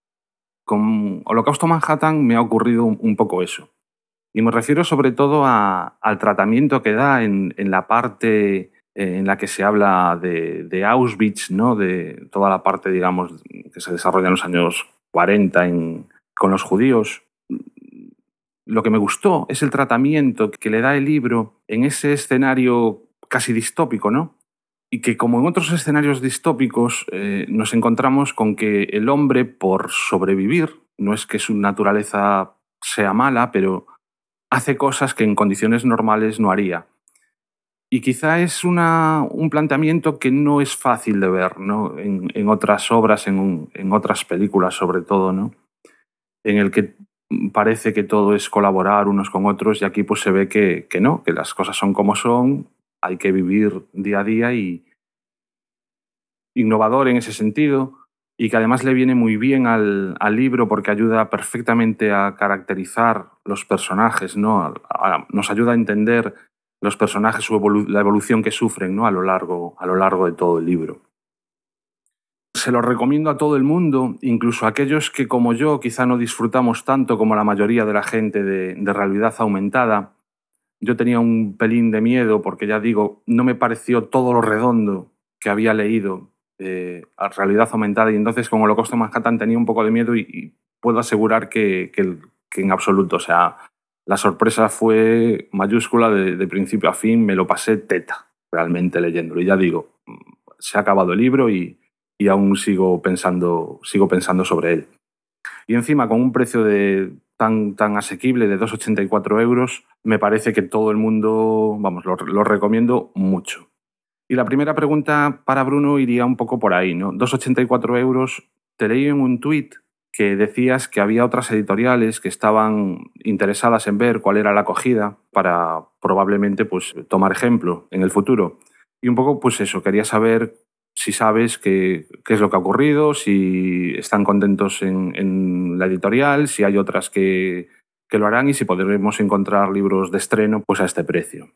Con Holocausto Manhattan me ha ocurrido un poco eso. Y me refiero sobre todo al tratamiento que da en la parte en la que se habla de Auschwitz, ¿no? De toda la parte, digamos, que se desarrolla en los años 40 con los judíos. Lo que me gustó es el tratamiento que le da el libro en ese escenario casi distópico, ¿no? Y que, como en otros escenarios distópicos, nos encontramos con que el hombre, por sobrevivir, no es que su naturaleza sea mala, pero hace cosas que en condiciones normales no haría. Y quizá es un planteamiento que no es fácil de ver, ¿no? En otras obras, en otras películas sobre todo, ¿no? En el que parece que todo es colaborar unos con otros y aquí pues se ve que no, que las cosas son como son, hay que vivir día a día y innovador en ese sentido y que además le viene muy bien al libro porque ayuda perfectamente a caracterizar los personajes, ¿no? Nos ayuda a entender los personajes, la evolución que sufren, ¿no? a lo largo de todo el libro. Se lo recomiendo a todo el mundo, incluso a aquellos que, como yo, quizá no disfrutamos tanto como la mayoría de la gente de realidad aumentada. Yo tenía un pelín de miedo porque, ya digo, no me pareció todo lo redondo que había leído a realidad aumentada y entonces con Holocausto Manhattan tenía un poco de miedo y puedo asegurar que en absoluto, o sea, la sorpresa fue mayúscula de principio a fin, me lo pasé teta realmente leyéndolo y ya digo, se ha acabado el libro y aún sigo pensando sobre él. Y encima con un precio tan asequible de 2,84 €, me parece que todo el mundo, vamos, lo recomiendo mucho. Y la primera pregunta para Bruno iría un poco por ahí, ¿no? 2,84 €. Te leí en un tuit que decías que había otras editoriales que estaban interesadas en ver cuál era la acogida para probablemente pues, tomar ejemplo en el futuro. Y un poco pues eso, quería saber si sabes qué es lo que ha ocurrido, si están contentos en la editorial, si hay otras que lo harán y si podremos encontrar libros de estreno pues, a este precio.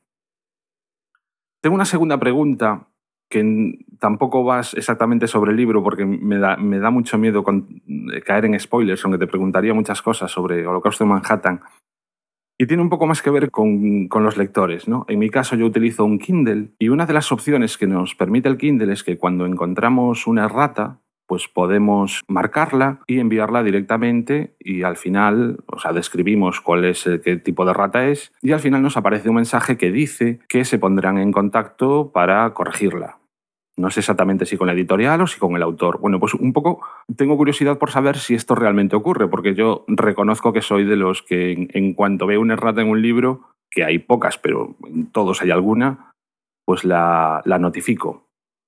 Tengo una segunda pregunta que tampoco va exactamente sobre el libro porque me da mucho miedo caer en spoilers, aunque te preguntaría muchas cosas sobre Holocausto Manhattan. Y tiene un poco más que ver con los lectores, ¿no? En mi caso yo utilizo un Kindle y una de las opciones que nos permite el Kindle es que cuando encontramos una errata, pues podemos marcarla y enviarla directamente y al final, o sea, describimos qué tipo de errata es y al final nos aparece un mensaje que dice que se pondrán en contacto para corregirla. No sé exactamente si con la editorial o si con el autor. Bueno, pues un poco tengo curiosidad por saber si esto realmente ocurre, porque yo reconozco que soy de los que en cuanto veo una errata en un libro, que hay pocas, pero en todos hay alguna, pues la notifico.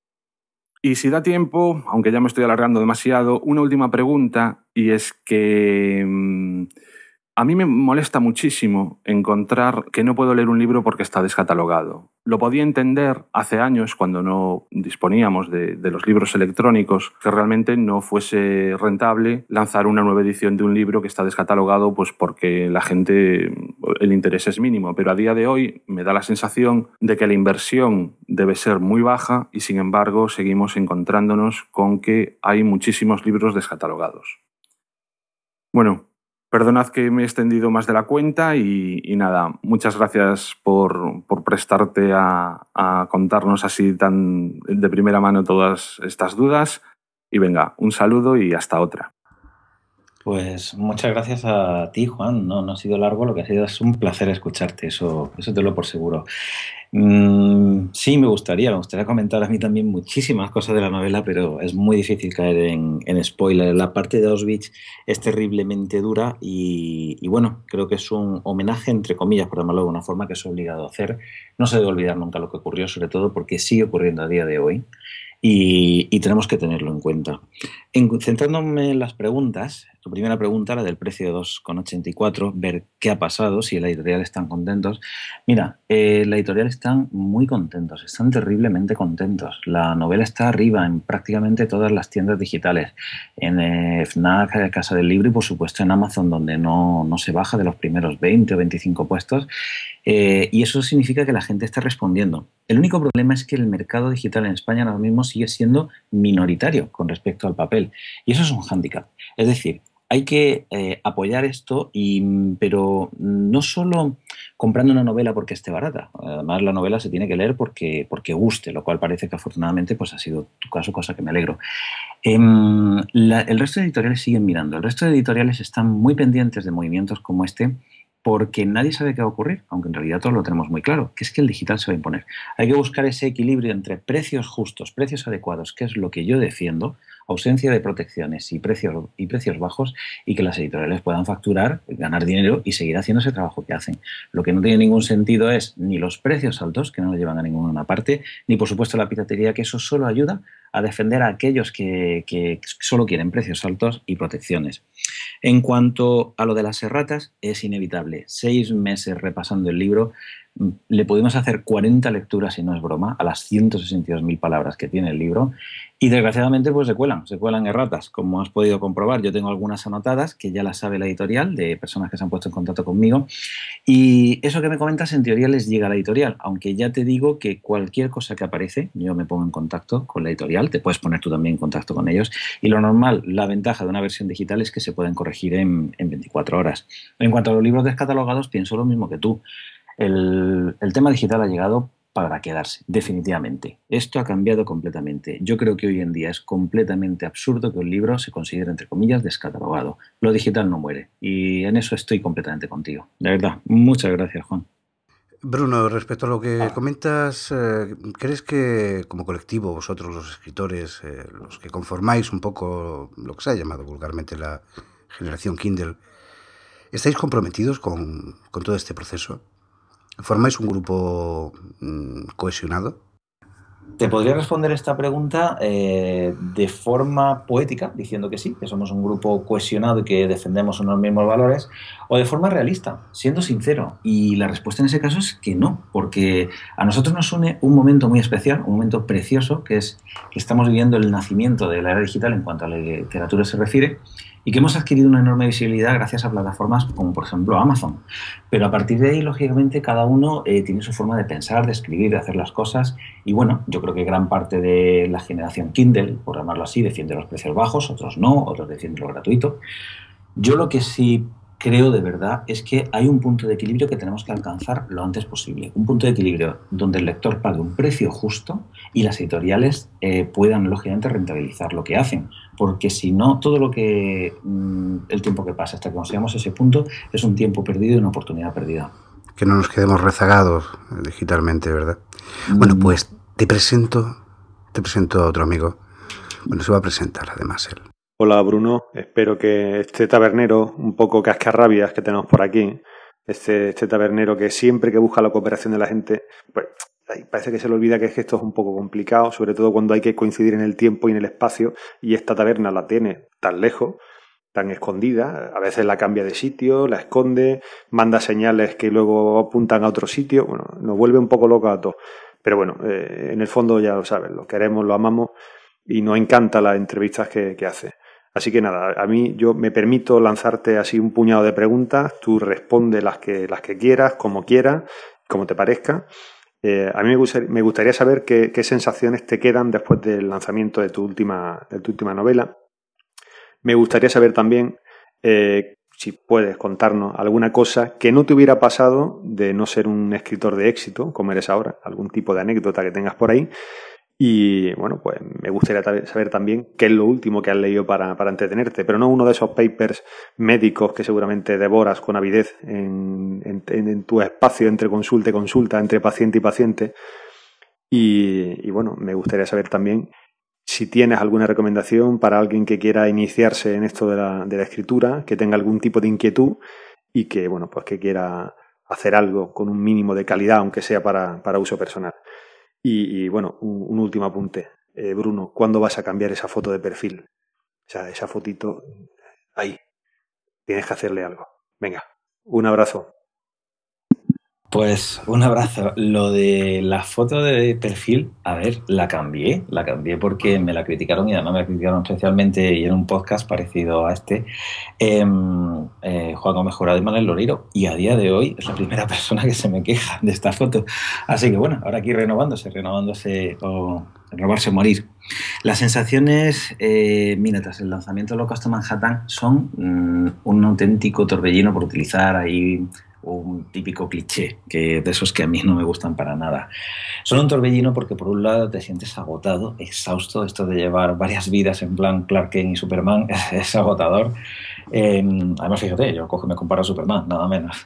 Y si da tiempo, aunque ya me estoy alargando demasiado, una última pregunta, y es que a mí me molesta muchísimo encontrar que no puedo leer un libro porque está descatalogado. Lo podía entender hace años cuando no disponíamos de los libros electrónicos, que realmente no fuese rentable lanzar una nueva edición de un libro que está descatalogado pues porque el interés es mínimo. Pero a día de hoy me da la sensación de que la inversión debe ser muy baja y sin embargo seguimos encontrándonos con que hay muchísimos libros descatalogados. Bueno, perdonad que me he extendido más de la cuenta y nada, muchas gracias por prestarte a contarnos así tan de primera mano todas estas dudas. Y venga, un saludo y hasta otra. Pues muchas gracias a ti, Juan. No ha sido largo, lo que ha sido es un placer escucharte, eso te lo por seguro. Sí, me gustaría comentar a mí también muchísimas cosas de la novela, pero es muy difícil caer en spoiler. La parte de Auschwitz es terriblemente dura y bueno, creo que es un homenaje, entre comillas, por llamarlo de alguna forma, que es obligado a hacer. No se debe olvidar nunca lo que ocurrió, sobre todo porque sigue ocurriendo a día de hoy. Y tenemos que tenerlo en cuenta. Centrándome en las preguntas, tu primera pregunta, la del precio de 2,84, ver qué ha pasado, si la editorial están contentos. Mira, la editorial están muy contentos, están terriblemente contentos. La novela está arriba en prácticamente todas las tiendas digitales, en FNAC, Casa del Libro y por supuesto en Amazon, donde no se baja de los primeros 20 o 25 puestos. Y eso significa que la gente está respondiendo. El único problema es que el mercado digital en España ahora mismo sigue siendo minoritario con respecto al papel. Y eso es un hándicap. Es decir, hay que apoyar esto, pero no solo comprando una novela porque esté barata. Además, la novela se tiene que leer porque guste, lo cual parece que afortunadamente pues, ha sido tu caso, cosa que me alegro. El resto de editoriales siguen mirando. El resto de editoriales están muy pendientes de movimientos como este, porque nadie sabe qué va a ocurrir, aunque en realidad todos lo tenemos muy claro, que es que el digital se va a imponer. Hay que buscar ese equilibrio entre precios justos, precios adecuados, que es lo que yo defiendo, ausencia de protecciones y precios bajos, y que las editoriales puedan facturar, ganar dinero y seguir haciendo ese trabajo que hacen. Lo que no tiene ningún sentido es ni los precios altos, que no nos llevan a ninguna parte, ni por supuesto la piratería, que eso solo ayuda a defender a aquellos que solo quieren precios altos y protecciones. En cuanto a lo de las erratas, es inevitable. 6 meses repasando el libro, le pudimos hacer 40 lecturas, y no es broma, a las 162.000 palabras que tiene el libro. Y desgraciadamente pues se cuelan erratas, como has podido comprobar. Yo tengo algunas anotadas que ya las sabe la editorial, de personas que se han puesto en contacto conmigo. Y eso que me comentas en teoría les llega a la editorial, aunque ya te digo que cualquier cosa que aparece, yo me pongo en contacto con la editorial, te puedes poner tú también en contacto con ellos. Y lo normal, la ventaja de una versión digital es que se pueden corregir en 24 horas. En cuanto a los libros descatalogados, pienso lo mismo que tú. El tema digital ha llegado para quedarse, definitivamente. Esto ha cambiado completamente. Yo creo que hoy en día es completamente absurdo que un libro se considere, entre comillas, descatalogado. Lo digital no muere y en eso estoy completamente contigo. De verdad, muchas gracias, Juan. Bruno, respecto a lo que comentas, ¿crees que como colectivo, vosotros los escritores, los que conformáis un poco lo que se ha llamado vulgarmente la generación Kindle, estáis comprometidos con todo este proceso? ¿Formáis un grupo cohesionado? Te podría responder esta pregunta de forma poética, diciendo que sí, que somos un grupo cohesionado y que defendemos unos mismos valores, o de forma realista, siendo sincero. Y la respuesta en ese caso es que no, porque a nosotros nos une un momento muy especial, un momento precioso, que es que estamos viviendo el nacimiento de la era digital en cuanto a la literatura se refiere, y que hemos adquirido una enorme visibilidad gracias a plataformas como, por ejemplo, Amazon. Pero a partir de ahí, lógicamente, cada uno tiene su forma de pensar, de escribir, de hacer las cosas. Y bueno, yo creo que gran parte de la generación Kindle, por llamarlo así, defiende los precios bajos, otros no, otros defienden lo gratuito. Yo lo que sí creo de verdad es que hay un punto de equilibrio que tenemos que alcanzar lo antes posible. Un punto de equilibrio donde el lector pague un precio justo y las editoriales puedan, lógicamente, rentabilizar lo que hacen. Porque si no, todo lo que el tiempo que pasa hasta que consigamos ese punto es un tiempo perdido y una oportunidad perdida. Que no nos quedemos rezagados digitalmente, ¿verdad? Bueno, pues te presento a otro amigo. Bueno, se va a presentar además él. Hola Bruno, espero que este tabernero un poco cascarrabias que tenemos por aquí, este tabernero que siempre que busca la cooperación de la gente, pues parece que se le olvida que esto es un poco complicado, sobre todo cuando hay que coincidir en el tiempo y en el espacio, y esta taberna la tiene tan lejos, tan escondida, a veces la cambia de sitio, la esconde, manda señales que luego apuntan a otro sitio, bueno, nos vuelve un poco locos a todos. Pero bueno, en el fondo ya lo sabes, lo queremos, lo amamos y nos encantan las entrevistas que hace. Así que nada, a mí yo me permito lanzarte así un puñado de preguntas, tú responde las que quieras, como te parezca. A mí me gustaría saber qué sensaciones te quedan después del lanzamiento de tu última novela. Me gustaría saber también si puedes contarnos alguna cosa que no te hubiera pasado de no ser un escritor de éxito, como eres ahora, algún tipo de anécdota que tengas por ahí. Y bueno, pues me gustaría saber también qué es lo último que has leído para entretenerte, pero no uno de esos papers médicos que seguramente devoras con avidez en tu espacio entre consulta y consulta, entre paciente y paciente. Y bueno, me gustaría saber también si tienes alguna recomendación para alguien que quiera iniciarse en esto de la escritura, que tenga algún tipo de inquietud y que, bueno, pues que quiera hacer algo con un mínimo de calidad, aunque sea para uso personal. Y bueno, un último apunte. Bruno, ¿cuándo vas a cambiar esa foto de perfil? O sea, esa fotito ahí. Tienes que hacerle algo. Venga, un abrazo. Pues un abrazo. Lo de la foto de perfil, a ver, la cambié porque me la criticaron y además me la criticaron especialmente y en un podcast parecido a este, Juan Gómez Jurado y Manuel Loreiro, y a día de hoy es la primera persona que se me queja de esta foto. Así que bueno, ahora aquí renovándose o renovarse o morir. Las sensaciones, mira, tras el lanzamiento de Holocausto Manhattan son un auténtico torbellino, por utilizar ahí un típico cliché, que de esos que a mí no me gustan para nada. Son un torbellino porque por un lado te sientes agotado, exhausto, esto de llevar varias vidas en plan Clark Kent y Superman es agotador. Además, fíjate, yo me comparo a Superman, nada menos.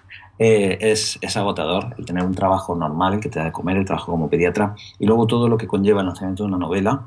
Es agotador el tener un trabajo normal, el que te da de comer, el trabajo como pediatra, y luego todo lo que conlleva el lanzamiento de una novela.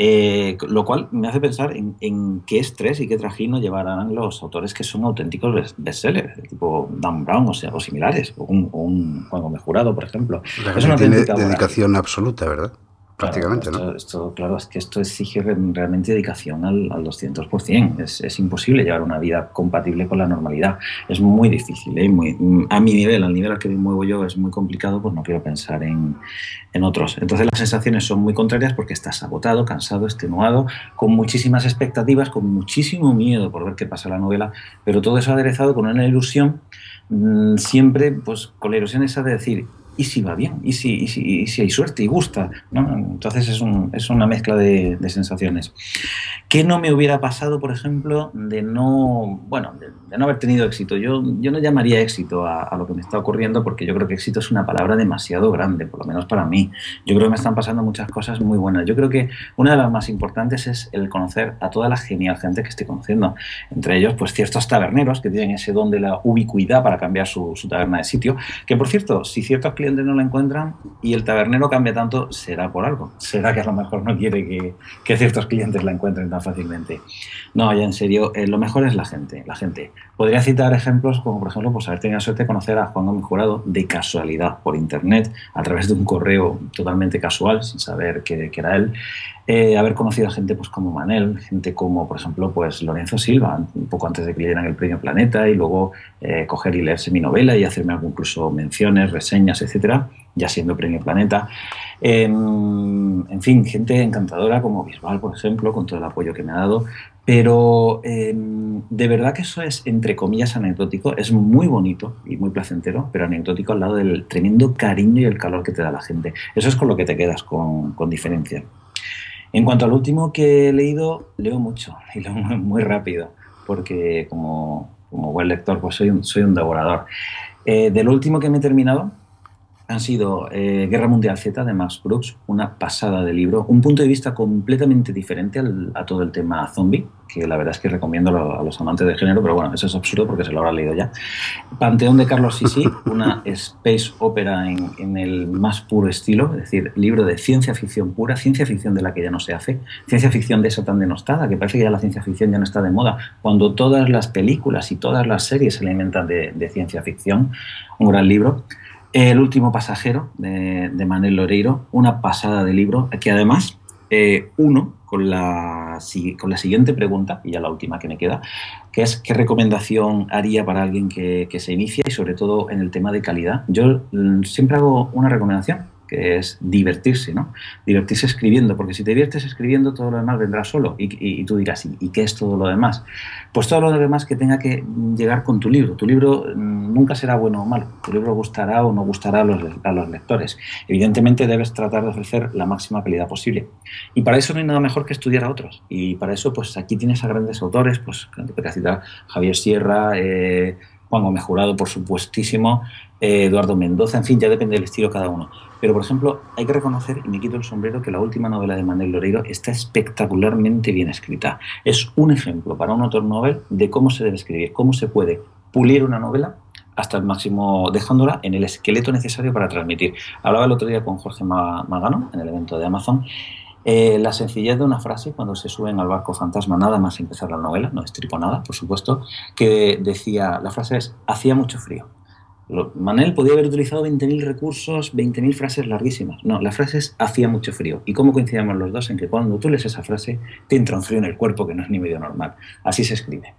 Lo cual me hace pensar en qué estrés y qué trajino llevarán los autores que son auténticos bestsellers, tipo Dan Brown o similares, o un Juan Gómez Jurado, por ejemplo. Es una tiene dedicación absoluta, ¿verdad? Prácticamente, claro, ¿no? Claro, es que esto exige realmente dedicación al 200%. Es imposible llevar una vida compatible con la normalidad. Es muy difícil, ¿eh? A mi nivel, al nivel al que me muevo yo, es muy complicado, pues no quiero pensar en otros. Entonces las sensaciones son muy contrarias porque estás agotado, cansado, extenuado, con muchísimas expectativas, con muchísimo miedo por ver qué pasa en la novela, pero todo eso aderezado con una ilusión, siempre pues con la ilusión esa de decir, ¿y si va bien? ¿Y si hay suerte y gusta? ¿No? Entonces es una mezcla de sensaciones. ¿Qué no me hubiera pasado, por ejemplo, de no haber tenido éxito? Yo no llamaría éxito a lo que me está ocurriendo, porque yo creo que éxito es una palabra demasiado grande, por lo menos para mí. Yo creo que me están pasando muchas cosas muy buenas. Yo creo que una de las más importantes es el conocer a toda la genial gente que estoy conociendo. Entre ellos, pues ciertos taberneros que tienen ese don de la ubicuidad para cambiar su taberna de sitio. Que, por cierto, si ciertos clientes no la encuentran y el tabernero cambia tanto, será por algo. Será que a lo mejor no quiere que ciertos clientes la encuentren tan fácilmente. No, ya en serio, lo mejor es la gente. Podría citar ejemplos como, por ejemplo, pues haber tenido la suerte de conocer a Juan Gómez Jurado de casualidad por internet, a través de un correo totalmente casual, sin saber que era él. Haber conocido a gente pues como Manel, gente como, por ejemplo, pues Lorenzo Silva, un poco antes de que le dieran el premio Planeta, y luego coger y leerse mi novela y hacerme incluso menciones, reseñas, etcétera, ya siendo premio Planeta. En fin, gente encantadora como Bisbal, por ejemplo, con todo el apoyo que me ha dado. Pero de verdad que eso es, entre comillas, anecdótico. Es muy bonito y muy placentero, pero anecdótico al lado del tremendo cariño y el calor que te da la gente. Eso es con lo que te quedas con diferencia. En cuanto al último que he leído, leo mucho y leo muy rápido, porque como como buen lector, pues soy un devorador. De lo último que me he terminado han sido Guerra Mundial Z de Max Brooks, una pasada de libro, un punto de vista completamente diferente a todo el tema zombie, que la verdad es que recomiendo a los amantes del género, pero bueno, eso es absurdo porque se lo habrán leído ya. Panteón de Carlos Sisi, una space opera en el más puro estilo, es decir, libro de ciencia ficción pura, ciencia ficción de la que ya no se hace, ciencia ficción de esa tan denostada, que parece que ya la ciencia ficción ya no está de moda, cuando todas las películas y todas las series se alimentan de ciencia ficción. Un gran libro. El último pasajero de Manel Loreiro, una pasada de libro, que además con la siguiente pregunta, y ya la última que me queda, que es ¿qué recomendación haría para alguien que se inicia y sobre todo en el tema de calidad? Yo siempre hago una recomendación, que es divertirse, ¿no? Divertirse escribiendo, porque si te diviertes escribiendo, todo lo demás vendrá solo. Y tú dirás, ¿y qué es todo lo demás? Pues todo lo demás que tenga que llegar con tu libro. Tu libro nunca será bueno o malo. Tu libro gustará o no gustará a los lectores. Evidentemente debes tratar de ofrecer la máxima calidad posible. Y para eso no hay nada mejor que estudiar a otros. Y para eso, pues aquí tienes a grandes autores, pues te podría citar Javier Sierra, Juan Gómez Jurado, por supuestísimo, Eduardo Mendoza, en fin, ya depende del estilo cada uno. Pero, por ejemplo, hay que reconocer, y me quito el sombrero, que la última novela de Manel Loreiro está espectacularmente bien escrita. Es un ejemplo para un autor novel de cómo se debe escribir, cómo se puede pulir una novela hasta el máximo, dejándola en el esqueleto necesario para transmitir. Hablaba el otro día con Jorge Magano, en el evento de Amazon. La sencillez de una frase cuando se suben al barco fantasma, nada más empezar la novela, no destripo nada, por supuesto, que decía, la frase es, hacía mucho frío. Manel podía haber utilizado 20.000 recursos, 20.000 frases larguísimas. No, la frase es hacía mucho frío. ¿Y cómo coincidimos los dos en que cuando tú lees esa frase te entra un frío en el cuerpo que no es ni medio normal? Así se escribe.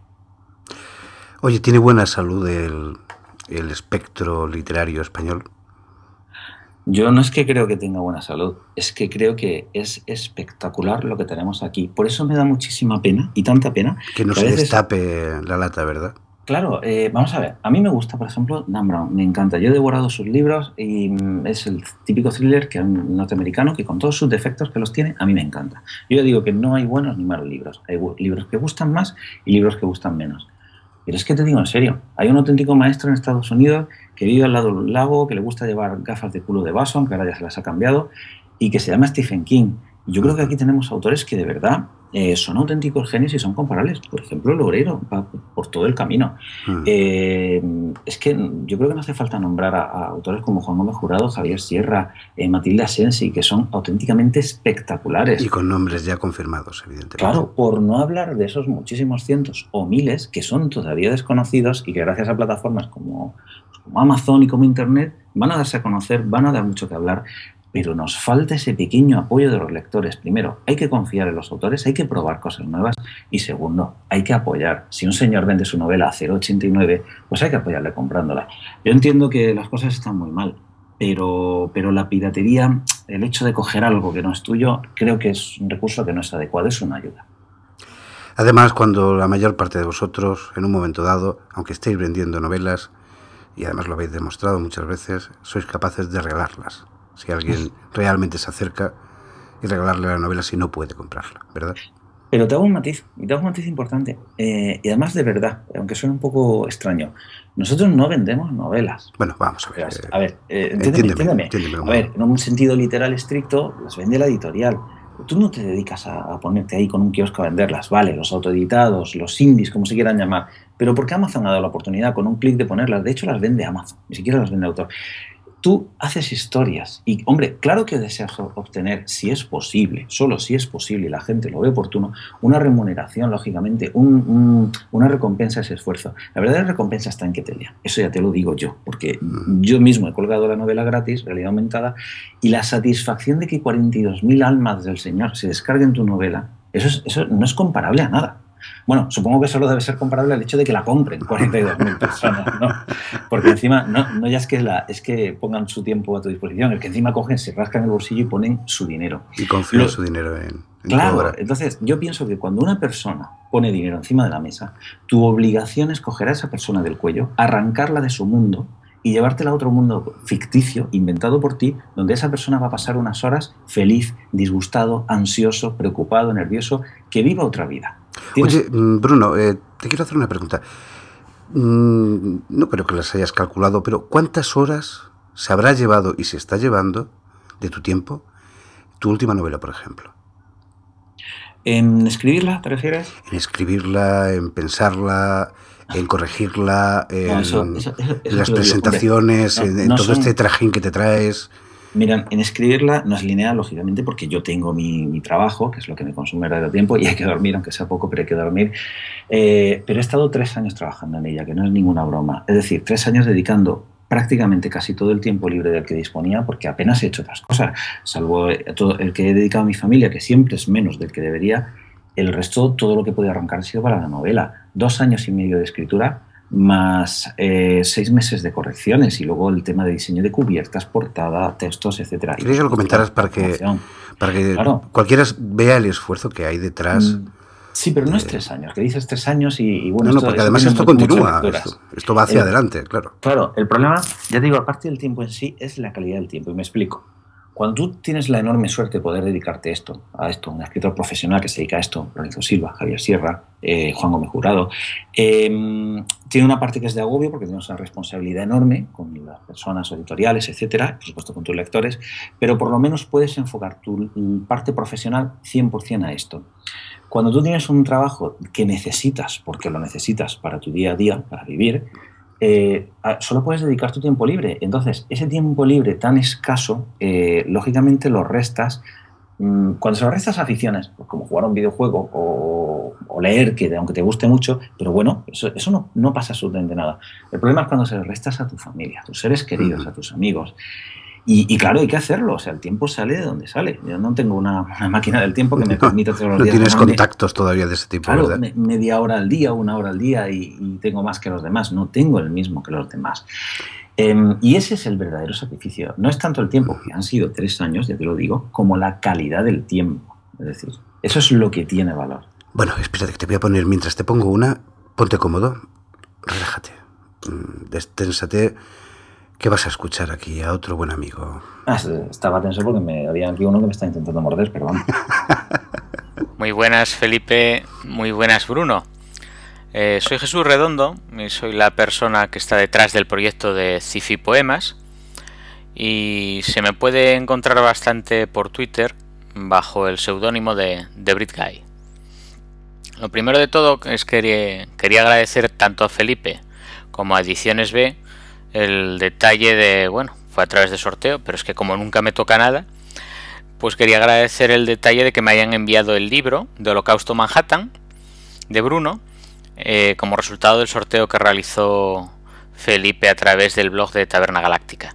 Oye, ¿tiene buena salud el espectro literario español? Yo no es que creo que tenga buena salud, es que creo que es espectacular lo que tenemos aquí. Por eso me da muchísima pena, y tanta pena... Que no se destape la lata, ¿verdad? Claro, vamos a ver, a mí me gusta, por ejemplo, Dan Brown, me encanta. Yo he devorado sus libros y es el típico thriller norteamericano que con todos sus defectos que los tiene, a mí me encanta. Yo ya digo que no hay buenos ni malos libros. Hay libros que gustan más y libros que gustan menos. Pero es que te digo en serio, hay un auténtico maestro en Estados Unidos que vive al lado de un lago, que le gusta llevar gafas de culo de vaso, aunque ahora ya se las ha cambiado, y que se llama Stephen King. Y yo creo que aquí tenemos autores que de verdad son auténticos genios y son comparables. Por ejemplo, Loreiro va por todo el camino. Es que yo creo que no hace falta nombrar a autores como Juan Gómez Jurado, Javier Sierra, Matilde Asensi, que son auténticamente espectaculares. Y con nombres ya confirmados, evidentemente. Claro, por no hablar de esos muchísimos cientos o miles que son todavía desconocidos y que gracias a plataformas como Amazon y como Internet van a darse a conocer, van a dar mucho que hablar. Pero nos falta ese pequeño apoyo de los lectores. Primero, hay que confiar en los autores, hay que probar cosas nuevas. Y segundo, hay que apoyar. Si un señor vende su novela a 0,89, pues hay que apoyarle comprándola. Yo entiendo que las cosas están muy mal, pero la piratería, el hecho de coger algo que no es tuyo, creo que es un recurso que no es adecuado, es una ayuda. Además, cuando la mayor parte de vosotros, en un momento dado, aunque estéis vendiendo novelas, y además lo habéis demostrado muchas veces, sois capaces de regalarlas. Si alguien realmente se acerca y regalarle la novela si no puede comprarla, ¿verdad? Pero te hago un matiz importante. Y además de verdad, aunque suene un poco extraño, nosotros no vendemos novelas. Bueno, vamos a ver. Entiéndeme. A ver, en un sentido literal estricto, las vende la editorial. Tú no te dedicas a ponerte ahí con un kiosco a venderlas, vale, los autoeditados, los indies, como se quieran llamar. Pero ¿por qué Amazon ha dado la oportunidad con un clic de ponerlas? De hecho, las vende Amazon, ni siquiera las vende el autor. Tú haces historias y, hombre, claro que deseas obtener, si es posible, solo si es posible y la gente lo ve oportuno, una remuneración, lógicamente, una recompensa a ese esfuerzo. La verdadera recompensa está en que te lea. Eso ya te lo digo yo, porque yo mismo he colgado la novela gratis, realidad aumentada, y la satisfacción de que 42.000 almas del Señor se descarguen tu novela, eso no es comparable a nada. Bueno, supongo que solo debe ser comparable al hecho de que la compren 42.000 personas, ¿no? Porque encima, no ya es que pongan su tiempo a tu disposición, es que encima cogen, se rascan el bolsillo y ponen su dinero. Y confían su dinero en claro, tu obra. Entonces yo pienso que cuando una persona pone dinero encima de la mesa, tu obligación es coger a esa persona del cuello, arrancarla de su mundo y llevártela a otro mundo ficticio, inventado por ti, donde esa persona va a pasar unas horas feliz, disgustado, ansioso, preocupado, nervioso, que viva otra vida. Oye, Bruno, te quiero hacer una pregunta. No creo que las hayas calculado, pero ¿cuántas horas se habrá llevado y se está llevando de tu tiempo tu última novela, por ejemplo? ¿En escribirla, te refieres? En escribirla, en pensarla, en corregirla, en las presentaciones, en todo este trajín que te traes. Mira, en escribirla no es lineal, lógicamente, porque yo tengo mi trabajo, que es lo que me consume el tiempo, y hay que dormir, aunque sea poco, pero hay que dormir. Pero he estado 3 años trabajando en ella, que no es ninguna broma. Es decir, 3 años dedicando prácticamente casi todo el tiempo libre del que disponía, porque apenas he hecho otras cosas, salvo todo el que he dedicado a mi familia, que siempre es menos del que debería. El resto, todo lo que podía arrancar ha sido para la novela. 2 años y medio de escritura, más 6 meses de correcciones, y luego el tema de diseño de cubiertas, portada, textos, etcétera. Quería que lo comentaras para que claro, cualquiera vea el esfuerzo que hay detrás. Sí, pero no es 3 años, que dices 3 años y bueno... No, porque además esto continúa, esto va hacia adelante, claro. Claro, el problema, ya te digo, aparte del tiempo en sí, es la calidad del tiempo, y me explico. Cuando tú tienes la enorme suerte de poder dedicarte a esto, un escritor profesional que se dedica a esto, Lorenzo Silva, Javier Sierra, Juan Gómez Jurado, tiene una parte que es de agobio porque tienes una responsabilidad enorme con las personas editoriales, etcétera, por supuesto con tus lectores, pero por lo menos puedes enfocar tu parte profesional 100% a esto. Cuando tú tienes un trabajo que necesitas, porque lo necesitas para tu día a día, para vivir, solo puedes dedicar tu tiempo libre. Entonces, ese tiempo libre tan escaso, lógicamente lo restas. Cuando se lo restas a aficiones, pues como jugar a un videojuego o leer, que aunque te guste mucho, pero bueno, eso no pasa absolutamente nada. El problema es cuando se lo restas a tu familia, a tus seres queridos, a tus amigos. Y claro, hay que hacerlo. O sea, el tiempo sale de donde sale. Yo no tengo una máquina del tiempo que me permita todos los días... No tienes contactos todavía de ese tipo, claro, ¿verdad? Media hora al día, 1 hora al día y tengo más que los demás. No tengo el mismo que los demás. Y ese es el verdadero sacrificio. No es tanto el tiempo, que han sido 3 años, ya te lo digo, como la calidad del tiempo. Es decir, eso es lo que tiene valor. Bueno, espérate, que te voy a poner, mientras te pongo una, ponte cómodo, relájate, desténsate. ¿Qué vas a escuchar aquí a otro buen amigo? Estaba tenso porque había aquí uno que me está intentando morder, pero vamos. Muy buenas, Felipe. Muy buenas, Bruno. Soy Jesús Redondo y soy la persona que está detrás del proyecto de Sci-Fi Poemas. Y se me puede encontrar bastante por Twitter bajo el seudónimo de Brit Guy. Lo primero de todo es que quería agradecer tanto a Felipe como a Ediciones B el detalle de, bueno, fue a través de sorteo, pero es que como nunca me toca nada, pues quería agradecer el detalle de que me hayan enviado el libro de Holocausto Manhattan de Bruno como resultado del sorteo que realizó Felipe a través del blog de Taberna Galáctica.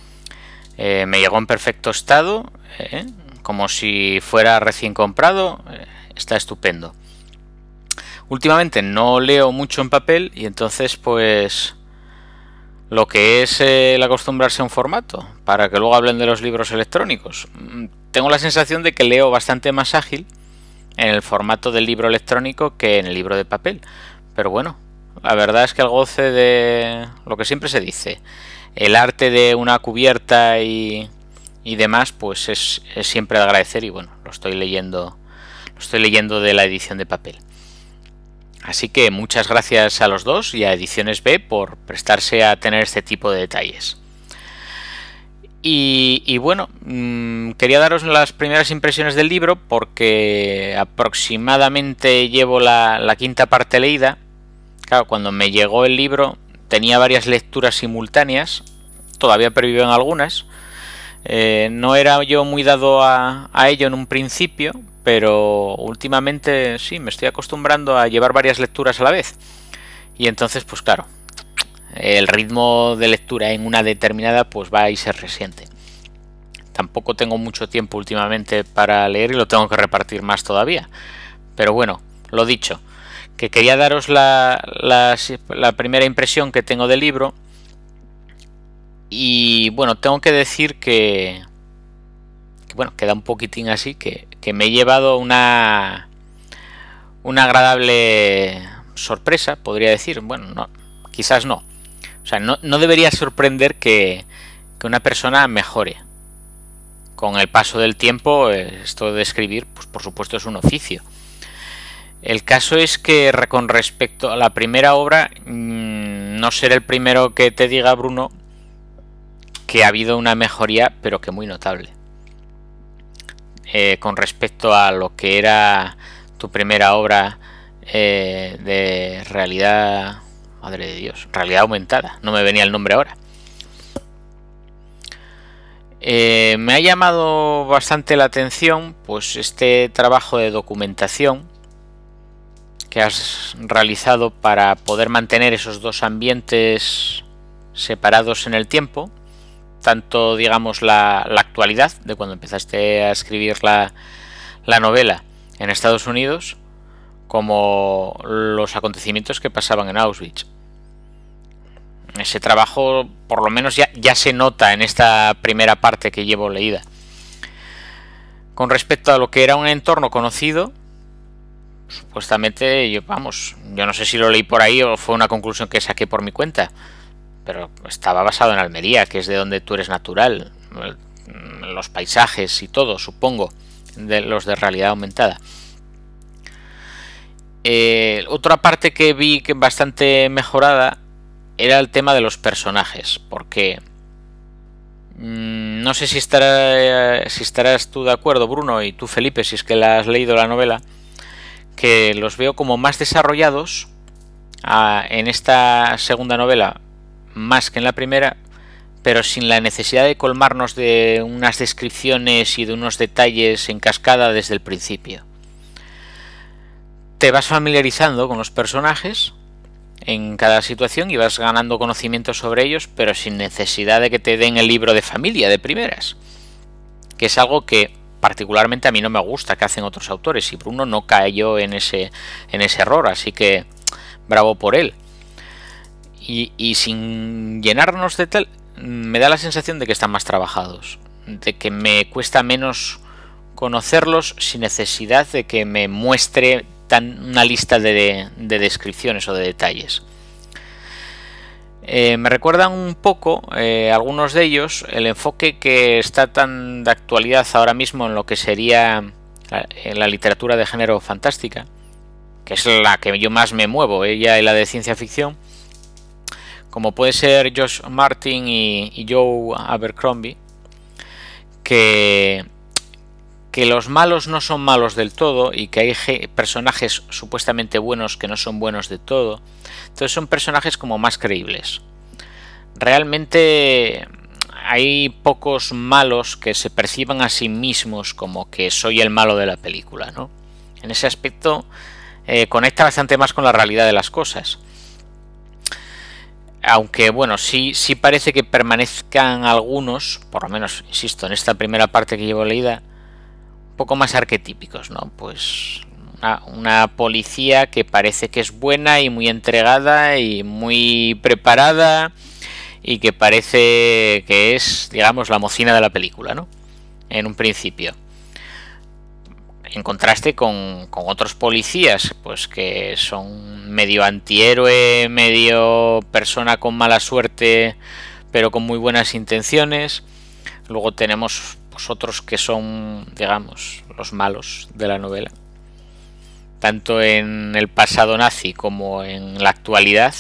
Me llegó en perfecto estado, como si fuera recién comprado, está estupendo. Últimamente no leo mucho en papel y entonces pues lo que es el acostumbrarse a un formato para que luego hablen de los libros electrónicos. Tengo la sensación de que leo bastante más ágil en el formato del libro electrónico que en el libro de papel. Pero bueno, la verdad es que el goce de lo que siempre se dice, el arte de una cubierta y demás, pues es siempre de agradecer y bueno, lo estoy leyendo de la edición de papel. Así que muchas gracias a los dos y a Ediciones B por prestarse a tener este tipo de detalles. Y bueno, quería daros las primeras impresiones del libro porque aproximadamente llevo la 5ª parte leída. Claro, cuando me llegó el libro tenía varias lecturas simultáneas, todavía pervivo en algunas. No era yo muy dado a ello en un principio, pero últimamente sí, me estoy acostumbrando a llevar varias lecturas a la vez. Y entonces, pues claro, el ritmo de lectura en una determinada pues va y se resiente. Tampoco tengo mucho tiempo últimamente para leer y lo tengo que repartir más todavía. Pero bueno, lo dicho, que quería daros la primera impresión que tengo del libro. Y bueno, tengo que decir que bueno, queda un poquitín así, que me he llevado una agradable sorpresa, podría decir. Bueno, no, quizás no. O sea, no debería sorprender que una persona mejore. Con el paso del tiempo, esto de escribir, pues por supuesto es un oficio. El caso es que con respecto a la primera obra, no seré el primero que te diga, Bruno, que ha habido una mejoría, pero que muy notable. Con respecto a lo que era tu primera obra de realidad, madre de Dios, realidad aumentada, no me venía el nombre ahora. Me ha llamado bastante la atención pues este trabajo de documentación que has realizado para poder mantener esos dos ambientes separados en el tiempo, tanto digamos la actualidad de cuando empezaste a escribir la novela en Estados Unidos, como los acontecimientos que pasaban en Auschwitz. Ese trabajo por lo menos ya se nota en esta primera parte que llevo leída. Con respecto a lo que era un entorno conocido, supuestamente yo no sé si lo leí por ahí o fue una conclusión que saqué por mi cuenta, pero estaba basado en Almería, que es de donde tú eres natural, los paisajes y todo, supongo, de los de realidad aumentada. Otra parte que vi que bastante mejorada era el tema de los personajes, porque no sé si estarás tú de acuerdo, Bruno, y tú, Felipe, si es que la has leído la novela, que los veo como más desarrollados en esta segunda novela más que en la primera, pero sin la necesidad de colmarnos de unas descripciones y de unos detalles en cascada desde el principio. Te vas familiarizando con los personajes en cada situación y vas ganando conocimiento sobre ellos, pero sin necesidad de que te den el libro de familia de primeras, que es algo que particularmente a mí no me gusta que hacen otros autores, y Bruno no cayó en ese error, así que bravo por él. Y sin llenarnos de tal, me da la sensación de que están más trabajados, de que me cuesta menos conocerlos sin necesidad de que me muestre una lista de descripciones o de detalles. Me recuerdan un poco, algunos de ellos, el enfoque que está tan de actualidad ahora mismo en lo que sería la literatura de género fantástica, que es la que yo más me muevo, ella y la de ciencia ficción, como puede ser Josh Martin y Joe Abercrombie, que los malos no son malos del todo y que hay personajes supuestamente buenos que no son buenos de todo. Entonces son personajes como más creíbles. Realmente hay pocos malos que se perciban a sí mismos como que soy el malo de la película, ¿no? En ese aspecto conecta bastante más con la realidad de las cosas. Aunque bueno, sí parece que permanezcan algunos, por lo menos, insisto, en esta primera parte que llevo leída, un poco más arquetípicos, ¿no? Pues una policía que parece que es buena y muy entregada y muy preparada y que parece que es, digamos, la mocina de la película, ¿no? En un principio. En contraste con otros policías, pues que son medio antihéroe, medio persona con mala suerte, pero con muy buenas intenciones. Luego tenemos pues otros que son, digamos, los malos de la novela. Tanto en el pasado nazi como en la actualidad,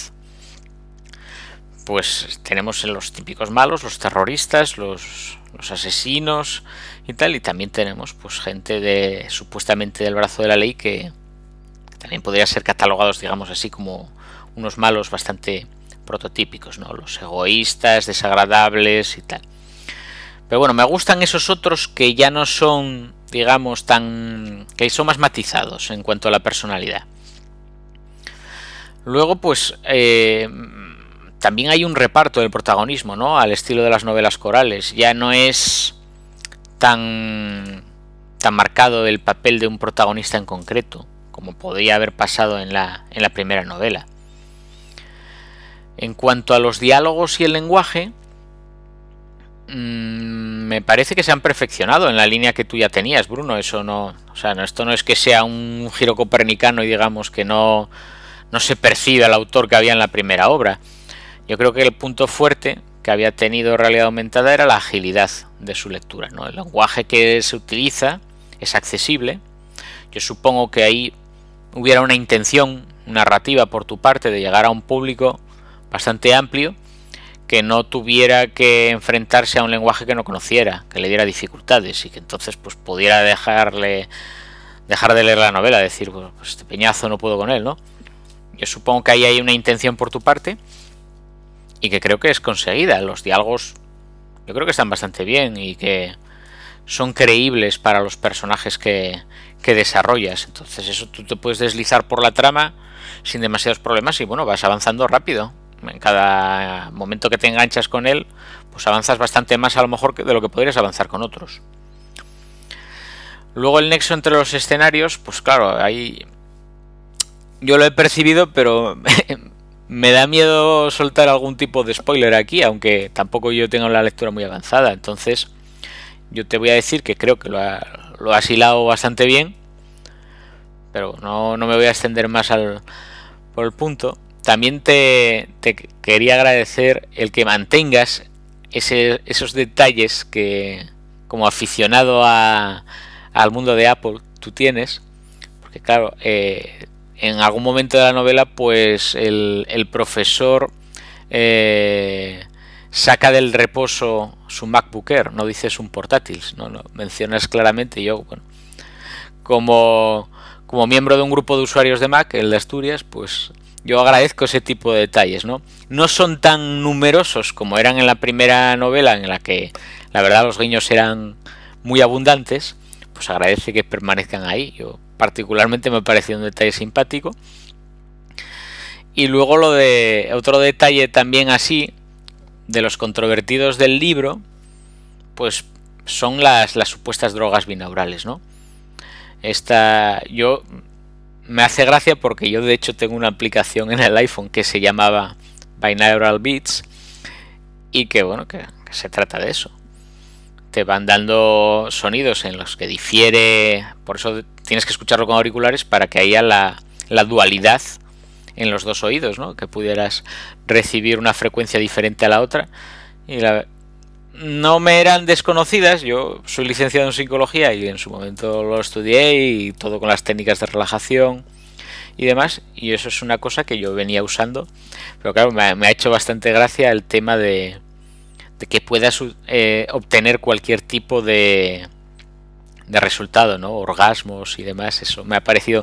pues tenemos los típicos malos, los terroristas, los asesinos y tal, y también tenemos pues gente supuestamente del brazo de la ley que también podría ser catalogados, digamos así, como unos malos bastante prototípicos, ¿no? Los egoístas, desagradables y tal. Pero bueno, me gustan esos otros que ya no son, digamos, que son más matizados en cuanto a la personalidad. Luego, pues también hay un reparto del protagonismo, ¿no? Al estilo de las novelas corales. Ya no es tan marcado el papel de un protagonista en concreto, como podría haber pasado en la primera novela. En cuanto a los diálogos y el lenguaje, me parece que se han perfeccionado en la línea que tú ya tenías, Bruno. Eso no, o sea, esto no es que sea un giro copernicano y digamos que no se percibe al autor que había en la primera obra. Yo creo que el punto fuerte que había tenido Realidad Aumentada era la agilidad de su lectura, ¿no? El lenguaje que se utiliza es accesible. Yo supongo que ahí hubiera una intención narrativa por tu parte de llegar a un público bastante amplio, que no tuviera que enfrentarse a un lenguaje que no conociera, que le diera dificultades y que entonces pues pudiera dejar de leer la novela, decir, pues este peñazo no puedo con él, ¿no? Yo supongo que ahí hay una intención por tu parte y que creo que es conseguida. Los diálogos yo creo que están bastante bien y que son creíbles para los personajes que desarrollas. Entonces eso, tú te puedes deslizar por la trama sin demasiados problemas y bueno, vas avanzando rápido. En cada momento que te enganchas con él, pues avanzas bastante más a lo mejor de lo que podrías avanzar con otros. Luego el nexo entre los escenarios, pues claro, ahí yo lo he percibido, pero me da miedo soltar algún tipo de spoiler aquí, aunque tampoco yo tengo la lectura muy avanzada. Entonces yo te voy a decir que creo que lo has hilado bastante bien, pero no me voy a extender más por el punto. También te quería agradecer el que mantengas esos detalles que como aficionado al mundo de Apple tú tienes, porque claro, en algún momento de la novela pues el profesor saca del reposo su MacBook Air, no dices un portátil, no mencionas claramente. Yo, bueno, como miembro de un grupo de usuarios de Mac, el de Asturias, pues yo agradezco ese tipo de detalles, ¿no? No son tan numerosos como eran en la primera novela, en la que la verdad los guiños eran muy abundantes, pues agradece que permanezcan ahí. Yo particularmente me pareció un detalle simpático. Y luego otro detalle también así, de los controvertidos del libro, pues son las supuestas drogas binaurales, ¿no? Me hace gracia porque yo de hecho tengo una aplicación en el iPhone que se llamaba Binaural Beats y que bueno, que se trata de eso. Te van dando sonidos en los que difiere, por eso tienes que escucharlo con auriculares para que haya la dualidad en los dos oídos, ¿no? Que pudieras recibir una frecuencia diferente a la otra. Y no me eran desconocidas. Yo soy licenciado en psicología y en su momento lo estudié y todo con las técnicas de relajación y demás, y eso es una cosa que yo venía usando, pero claro, me ha hecho bastante gracia el tema de que puedas obtener cualquier tipo de resultado, ¿no? Orgasmos y demás. Eso me ha parecido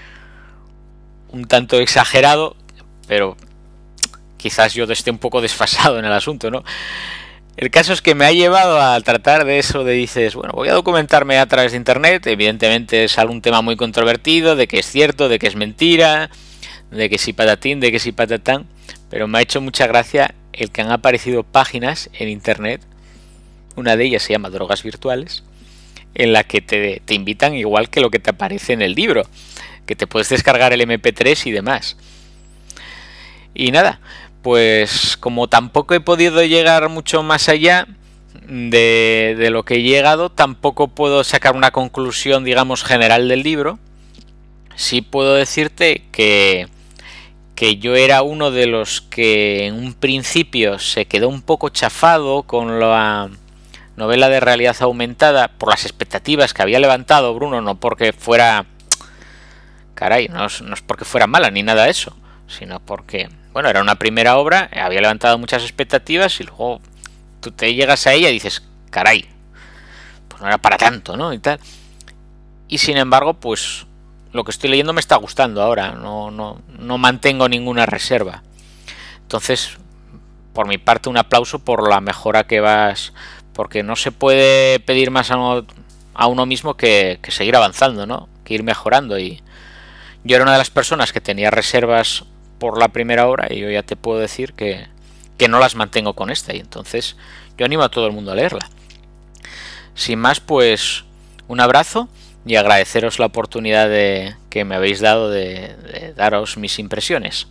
un tanto exagerado, pero quizás yo esté un poco desfasado en el asunto, ¿no? El caso es que me ha llevado a tratar de eso, de dices, bueno, voy a documentarme a través de internet. Evidentemente es algún tema muy controvertido, de que es cierto, de que es mentira, de que sí patatín, de que sí patatán, pero me ha hecho mucha gracia el que han aparecido páginas en internet, una de ellas se llama Drogas Virtuales, en la que te invitan igual que lo que te aparece en el libro, que te puedes descargar el MP3 y demás. Y nada, pues como tampoco he podido llegar mucho más allá de lo que he llegado, tampoco puedo sacar una conclusión, digamos, general del libro. Sí puedo decirte que yo era uno de los que en un principio se quedó un poco chafado con la novela de realidad aumentada por las expectativas que había levantado Bruno, no porque fuera... Caray, no es porque fuera mala ni nada de eso, sino porque... Bueno, era una primera obra, había levantado muchas expectativas y luego tú te llegas a ella y dices, caray, pues no era para tanto, ¿no? Y tal. Y sin embargo, pues lo que estoy leyendo me está gustando ahora, no mantengo ninguna reserva. Entonces, por mi parte, un aplauso por la mejora que vas, porque no se puede pedir más a uno mismo que seguir avanzando, ¿no? Que ir mejorando. Y yo era una de las personas que tenía reservas por la primera obra y yo ya te puedo decir que no las mantengo con esta, y entonces yo animo a todo el mundo a leerla. Sin más, pues un abrazo y agradeceros la oportunidad que me habéis dado de daros mis impresiones.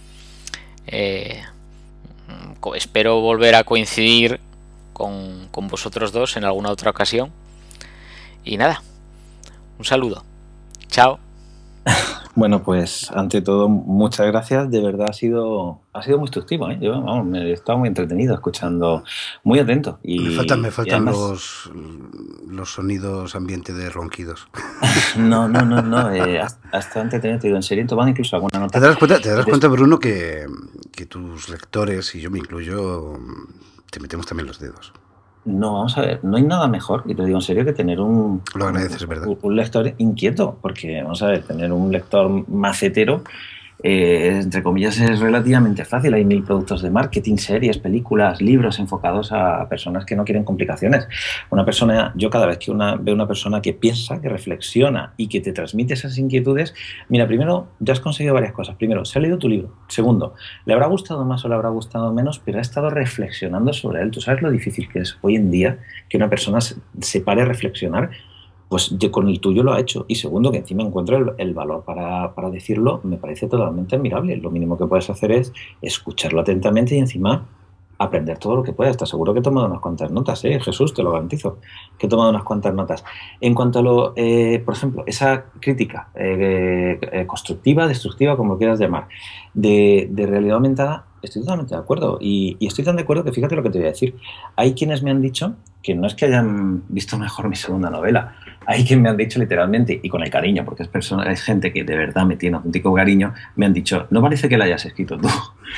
Espero volver a coincidir con vosotros dos en alguna otra ocasión y nada, un saludo, chao. Bueno, pues ante todo, muchas gracias. De verdad ha sido muy instructivo, ¿eh? Yo, vamos, me he estado muy entretenido escuchando, muy atento. Me Y faltan además, los sonidos ambiente de ronquidos. no, ha estado entretenido, te digo, en serio, he tomado incluso alguna nota. Te das cuenta, Bruno, que tus lectores, y yo me incluyo, te metemos también los dedos. No, vamos a ver, no hay nada mejor, y te digo en serio, que tener un lector inquieto, porque, vamos a ver, tener un lector macetero, entre comillas, es relativamente fácil. Hay 1000 productos de marketing, series, películas, libros enfocados a personas que no quieren complicaciones. Yo cada vez que veo una persona que piensa, que reflexiona y que te transmite esas inquietudes, mira, primero, ya has conseguido varias cosas. Primero, se ha leído tu libro. Segundo, le habrá gustado más o le habrá gustado menos, pero ha estado reflexionando sobre él. ¿Tú sabes lo difícil que es hoy en día que una persona se pare a reflexionar? Pues yo con el tuyo lo ha hecho. Y segundo, que encima encuentro el valor para decirlo, me parece totalmente admirable. Lo mínimo que puedes hacer es escucharlo atentamente y encima aprender todo lo que puedas. Te aseguro que he tomado unas cuantas notas, Jesús, te lo garantizo, que he tomado unas cuantas notas. En cuanto a por ejemplo, esa crítica constructiva, destructiva, como quieras llamar, de realidad aumentada, estoy totalmente de acuerdo. Y estoy tan de acuerdo que fíjate lo que te voy a decir. Hay quienes me han dicho que no es que hayan visto mejor mi segunda novela. Hay quien me han dicho literalmente, y con el cariño, porque es gente que de verdad me tiene auténtico cariño, me han dicho, no parece que la hayas escrito tú.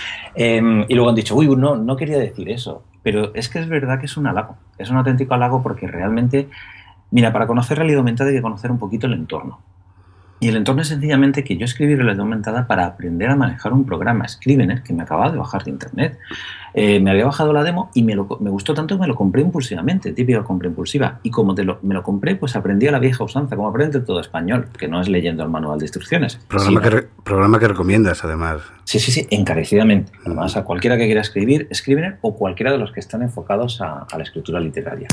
Y luego han dicho, uy, no quería decir eso. Pero es que es verdad que es un halago. Es un auténtico halago porque realmente, mira, para conocer realidad aumentada hay que conocer un poquito el entorno. Y el entorno es sencillamente que yo escribí realidad aumentada para aprender a manejar un programa Scrivener que me acababa de bajar de internet. Me había bajado la demo y me gustó tanto que me lo compré impulsivamente, típica compra impulsiva. Y como me lo compré, pues aprendí a la vieja usanza, como aprende todo español, que no es leyendo el manual de instrucciones. Programa que recomiendas, además. Sí, encarecidamente. Además, a cualquiera que quiera escribir, Scrivener o cualquiera de los que están enfocados a la escritura literaria.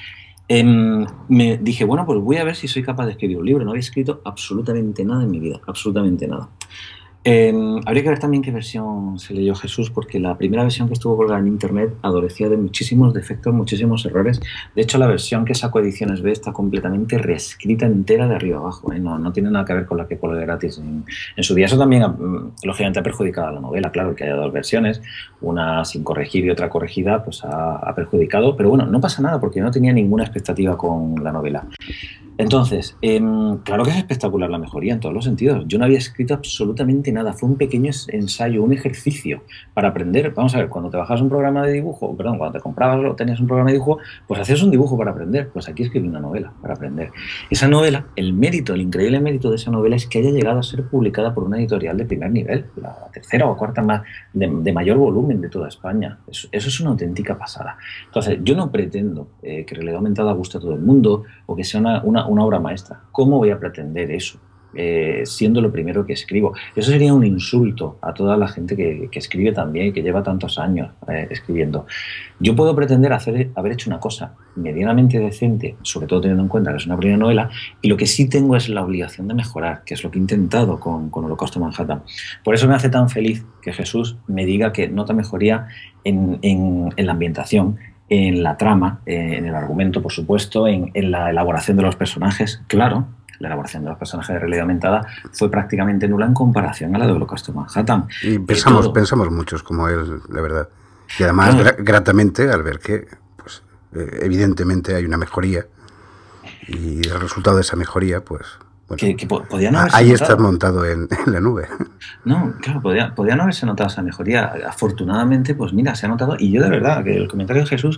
Me dije, bueno, pues voy a ver si soy capaz de escribir un libro. No había escrito absolutamente nada en mi vida, absolutamente nada. Habría que ver también qué versión se leyó Jesús, porque la primera versión que estuvo colgada en internet adolecía de muchísimos defectos, muchísimos errores. De hecho, la versión que sacó Ediciones B está completamente reescrita entera de arriba abajo, ¿eh? No tiene nada que ver con la que colgué gratis en su día. Eso también, lógicamente, ha perjudicado a la novela. Claro, que haya dos versiones, una sin corregir y otra corregida, pues ha perjudicado. Pero bueno, no pasa nada, porque yo no tenía ninguna expectativa con la novela. Entonces, claro que es espectacular la mejoría en todos los sentidos. Yo no había escrito absolutamente nada. Fue un pequeño ensayo, un ejercicio para aprender. Vamos a ver, cuando te bajabas un programa de dibujo, cuando te comprabas o tenías un programa de dibujo, pues hacías un dibujo para aprender. Pues aquí escribí una novela para aprender. Esa novela, el increíble mérito de esa novela es que haya llegado a ser publicada por una editorial de primer nivel, la tercera o cuarta más de mayor volumen de toda España. Eso es una auténtica pasada. Entonces, yo no pretendo que Realidad Aumentada guste a todo el mundo o que sea una obra maestra. ¿Cómo voy a pretender eso? Siendo lo primero que escribo. Eso sería un insulto a toda la gente que escribe también y que lleva tantos años escribiendo. Yo puedo pretender haber hecho una cosa medianamente decente, sobre todo teniendo en cuenta que es una primera novela, y lo que sí tengo es la obligación de mejorar, que es lo que he intentado con Holocausto Manhattan. Por eso me hace tan feliz que Jesús me diga que nota mejoría en la ambientación, en la trama, en el argumento, por supuesto, en la elaboración de los personajes. Claro, la elaboración de los personajes de Realidad Aumentada fue prácticamente nula en comparación a la de Holocausto Manhattan. Y pensamos muchos como él, la verdad. Y además, gratamente, al ver que, pues, evidentemente hay una mejoría y el resultado de esa mejoría, pues... Bueno, que podía no haberse ahí notado. estás montado en la nube. No, claro, podía no haberse notado esa mejoría. Afortunadamente, pues mira, se ha notado. Y yo de verdad, que el comentario de Jesús,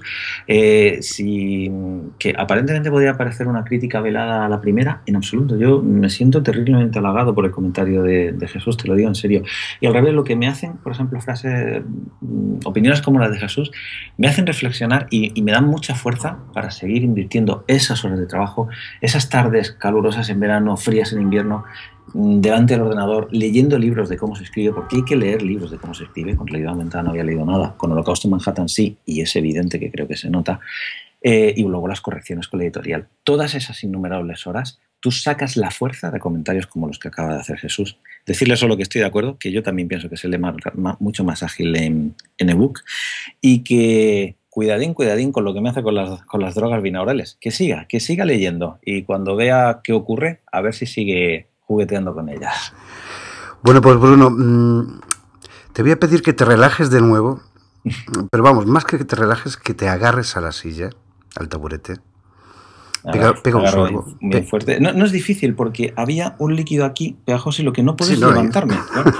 que aparentemente podría parecer una crítica velada a la primera, en absoluto. Yo me siento terriblemente halagado por el comentario de Jesús, te lo digo en serio. Y al revés, lo que me hacen, por ejemplo, opiniones como las de Jesús, me hacen reflexionar y me dan mucha fuerza para seguir invirtiendo esas horas de trabajo, esas tardes calurosas en verano, frías en invierno, delante del ordenador, leyendo libros de cómo se escribe, porque hay que leer libros de cómo se escribe. Con Realidad Aumentada no había leído nada, con Holocausto Manhattan sí, y es evidente que creo que se nota, y luego las correcciones con la editorial. Todas esas innumerables horas, tú sacas la fuerza de comentarios como los que acaba de hacer Jesús. Decirle solo que estoy de acuerdo, que yo también pienso que se lee mucho más ágil en ebook, y que cuidadín con lo que me hace con las drogas binaurales. Que siga leyendo, y cuando vea qué ocurre, a ver si sigue jugueteando con ellas. Bueno, pues Bruno, te voy a pedir que te relajes de nuevo, pero vamos, más que te relajes, que te agarres a la silla, al taburete. Pega un sorbo. Muy fuerte. No es difícil porque había un líquido aquí pegajoso y lo que no puedes levantarme.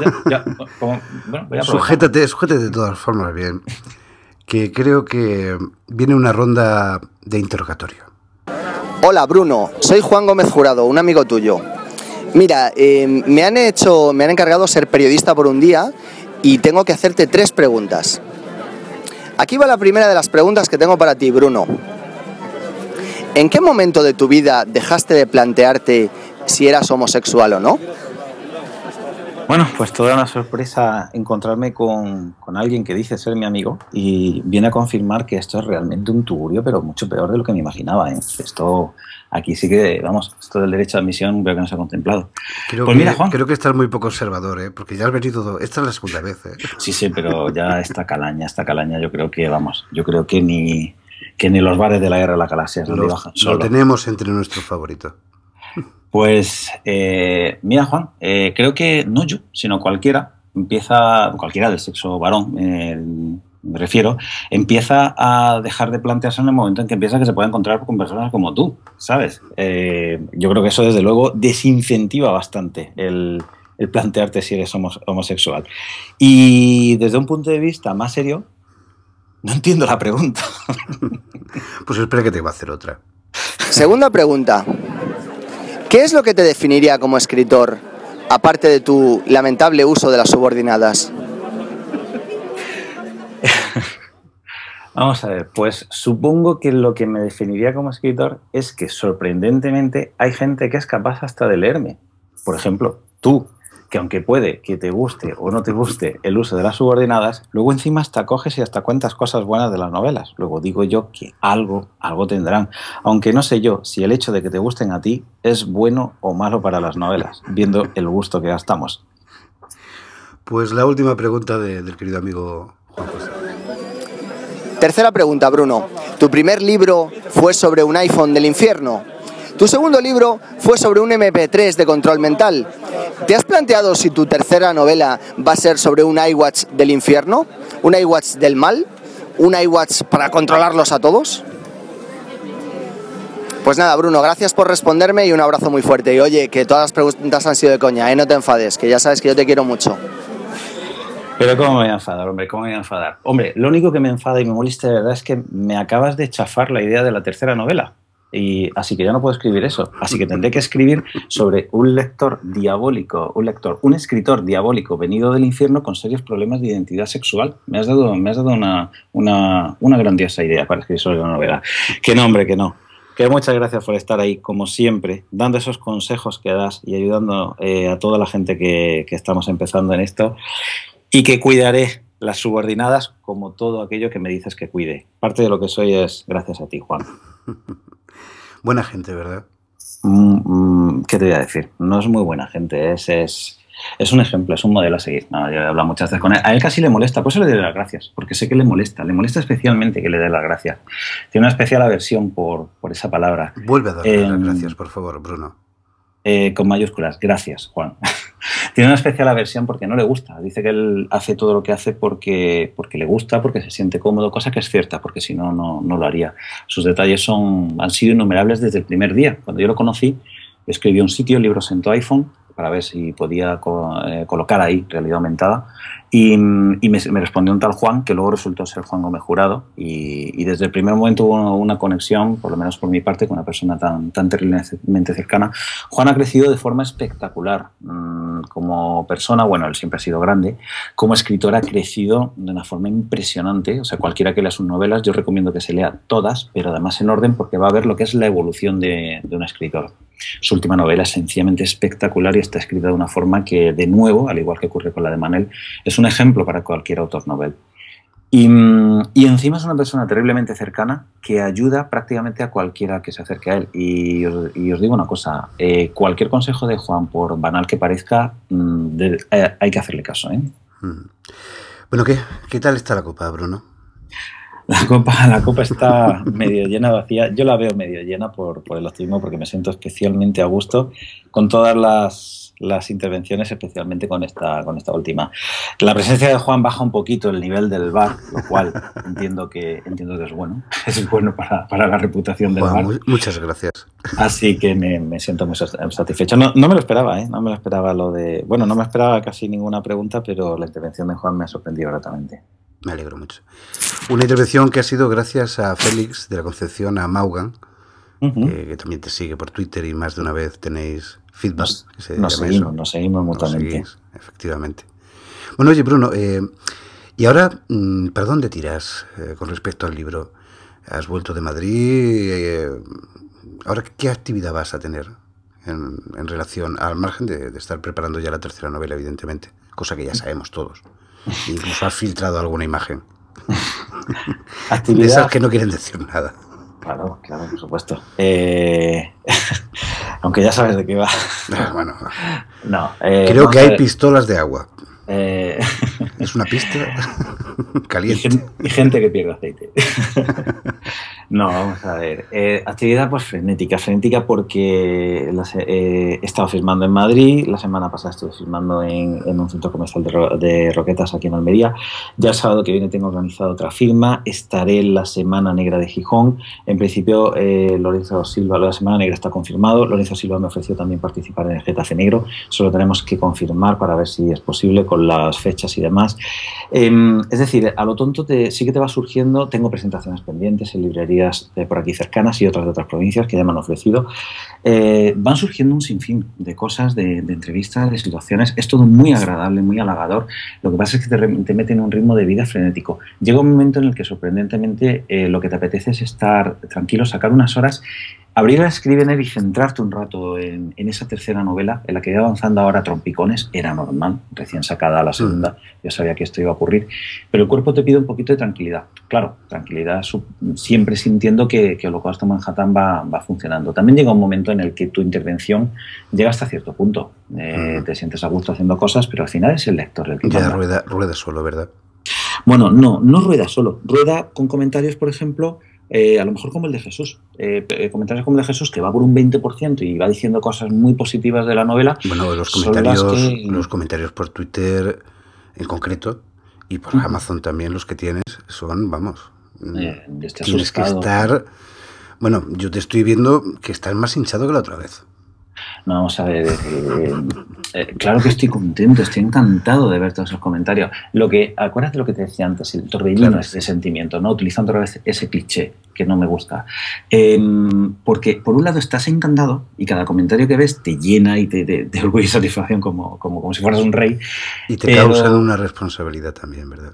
Sujétate de todas formas bien, que creo que viene una ronda de interrogatorio. Hola Bruno, soy Juan Gómez Jurado, un amigo tuyo. Mira, me han encargado ser periodista por un día y tengo que hacerte 3 preguntas. Aquí va la primera de las preguntas que tengo para ti, Bruno. ¿En qué momento de tu vida dejaste de plantearte si eras homosexual o no? Bueno, pues toda una sorpresa encontrarme con alguien que dice ser mi amigo y viene a confirmar que esto es realmente un tugurio, pero mucho peor de lo que me imaginaba, ¿eh? Esto, aquí sí que, vamos, esto del derecho a admisión veo que no se ha contemplado. Creo que estás muy poco observador, ¿eh? Porque ya has venido, esta es la segunda vez, ¿eh? Sí, pero ya esta calaña, yo creo que ni los bares de la guerra de la galaxia es donde bajan solo. Lo tenemos entre nuestros favoritos. Pues, mira, Juan, creo que no yo, sino cualquiera del sexo varón, me refiero, empieza a dejar de plantearse en el momento en que empieza que se puede encontrar con personas como tú, ¿sabes? Yo creo que eso, desde luego, desincentiva bastante el plantearte si eres homosexual. Y desde un punto de vista más serio, no entiendo la pregunta. Pues espera que te va a hacer otra. Segunda pregunta. ¿Qué es lo que te definiría como escritor, aparte de tu lamentable uso de las subordinadas? Vamos a ver, pues supongo que lo que me definiría como escritor es que, sorprendentemente, hay gente que es capaz hasta de leerme. Por ejemplo, tú, que aunque puede que te guste o no te guste el uso de las subordinadas, luego encima hasta coges y hasta cuentas cosas buenas de las novelas. Luego digo yo que algo tendrán. Aunque no sé yo si el hecho de que te gusten a ti es bueno o malo para las novelas, viendo el gusto que gastamos. Pues la última pregunta del querido amigo Juan José. Tercera pregunta, Bruno. ¿Tu primer libro fue sobre un iPhone del infierno? Tu segundo libro fue sobre un MP3 de control mental. ¿Te has planteado si tu tercera novela va a ser sobre un iWatch del infierno? ¿Un iWatch del mal? ¿Un iWatch para controlarlos a todos? Pues nada, Bruno, gracias por responderme y un abrazo muy fuerte. Y oye, que todas las preguntas han sido de coña, no te enfades, que ya sabes que yo te quiero mucho. Pero ¿cómo me voy a enfadar, hombre? ¿Cómo me voy a enfadar? Hombre, lo único que me enfada y me molesta de verdad es que me acabas de chafar la idea de la tercera novela. Y así que ya no puedo escribir eso. Así que tendré que escribir sobre un lector diabólico, un escritor diabólico venido del infierno con serios problemas de identidad sexual. Me has dado una grandiosa idea para escribir sobre la novela. Que no, hombre, que no. Que muchas gracias por estar ahí, como siempre, dando esos consejos que das y ayudando a toda la gente que estamos empezando en esto. Y que cuidaré las subordinadas como todo aquello que me dices que cuide. Parte de lo que soy es gracias a ti, Juan. Buena gente, ¿verdad? ¿Qué te voy a decir? No es muy buena gente, es un ejemplo, es un modelo a seguir. No, yo he hablado muchas veces con él. A él casi le molesta, por eso le doy las gracias, porque sé que le molesta especialmente que le dé las gracias. Tiene una especial aversión por esa palabra. Vuelve a darle las gracias, por favor, Bruno. Con mayúsculas, gracias, Juan. Tiene una especial aversión porque no le gusta. Dice que él hace todo lo que hace porque le gusta, porque se siente cómodo, cosa que es cierta, porque si no, no lo haría. Sus detalles han sido innumerables desde el primer día. Cuando yo lo conocí, escribió un sitio, libros en tu iPhone, para ver si podía colocar ahí realidad aumentada. Y me respondió un tal Juan, que luego resultó ser Juan Gómez Jurado, y desde el primer momento hubo una conexión, por lo menos por mi parte, con una persona tan terriblemente cercana. Juan ha crecido de forma espectacular. Como persona, bueno, él siempre ha sido grande. Como escritor ha crecido de una forma impresionante. O sea, cualquiera que lea sus novelas, yo recomiendo que se lea todas, pero además en orden, porque va a ver lo que es la evolución de un escritor. Su última novela es sencillamente espectacular y está escrita de una forma que, de nuevo, al igual que ocurre con la de Manel, es un ejemplo para cualquier autor novel. Y encima es una persona terriblemente cercana que ayuda prácticamente a cualquiera que se acerque a él. Y os digo una cosa, cualquier consejo de Juan, por banal que parezca, hay que hacerle caso, ¿eh? Bueno, ¿qué tal está la copa, Bruno? La copa está medio llena, vacía. Yo la veo medio llena por el optimismo, porque me siento especialmente a gusto con todas las intervenciones, especialmente con esta última. La presencia de Juan baja un poquito el nivel del bar, lo cual entiendo que es bueno. Es bueno para la reputación del Juan, bar. muchas gracias. Así que me siento muy satisfecho. No me lo esperaba, ¿eh? No me lo esperaba no me esperaba casi ninguna pregunta, pero la intervención de Juan me ha sorprendido gratamente. Me alegro mucho. Una intervención que ha sido gracias a Félix de la Concepción, a Maugan, que también te sigue por Twitter y más de una vez tenéis feedback. Nos seguimos mutuamente. Efectivamente. Bueno, oye, Bruno, y ahora, ¿para dónde tiras con respecto al libro? ¿Has vuelto de Madrid? ¿Ahora qué actividad vas a tener en relación, al margen de estar preparando ya la tercera novela, evidentemente? Cosa que ya sabemos todos. Incluso has filtrado alguna imagen. De esas que no quieren decir nada. Claro, por supuesto. Aunque ya sabes de qué va. Bueno, no, creo que hay pistolas de agua. Es una pista caliente. Y gente que pierde aceite. No, vamos a ver. Actividad pues frenética porque he estado firmando en Madrid, la semana pasada estuve firmando en un centro comercial de Roquetas aquí en Almería. Ya el sábado que viene tengo organizado otra firma, estaré en la Semana Negra de Gijón. En principio Lorenzo Silva, la Semana Negra está confirmado, Lorenzo Silva me ofreció también participar en el Getafe Negro, solo tenemos que confirmar para ver si es posible con las fechas y demás. Es decir, a lo tonto sí que te va surgiendo, tengo presentaciones pendientes en librerías de por aquí cercanas y otras de otras provincias que ya me han ofrecido. Van surgiendo un sinfín de cosas, de entrevistas, de situaciones. Es todo muy agradable, muy halagador. Lo que pasa es que te mete en un ritmo de vida frenético. Llega un momento en el que sorprendentemente lo que te apetece es estar tranquilo, sacar unas horas, abrir el Scrivener y centrarte un rato en esa tercera novela, en la que iba avanzando ahora a trompicones. Era normal, recién sacada la segunda, yo sabía que esto iba a ocurrir, pero el cuerpo te pide un poquito de tranquilidad. Claro, tranquilidad siempre sintiendo que Holocausto Manhattan va funcionando. También llega un momento en el que tu intervención llega hasta cierto punto. Te sientes a gusto haciendo cosas, pero al final es el lector el que ya manda. rueda solo, ¿verdad? Bueno, no rueda solo. Rueda con comentarios, por ejemplo, a lo mejor como el de Jesús. Comentarios como el de Jesús, que va por un 20% y va diciendo cosas muy positivas de la novela. Bueno, los comentarios por Twitter en concreto y por Amazon también, los que tienes, son, vamos, tienes que estar... Bueno, yo te estoy viendo que estás más hinchado que la otra vez. No, vamos a ver, claro que estoy contento, estoy encantado de ver todos esos comentarios. Acuérdate de lo que te decía antes, el torbellino de sentimiento, ¿no? Utilizando otra vez ese cliché que no me gusta. Porque por un lado estás encantado y cada comentario que ves te llena y te orgullo y satisfacción como si fueras un rey. Y te causa una responsabilidad también, ¿verdad?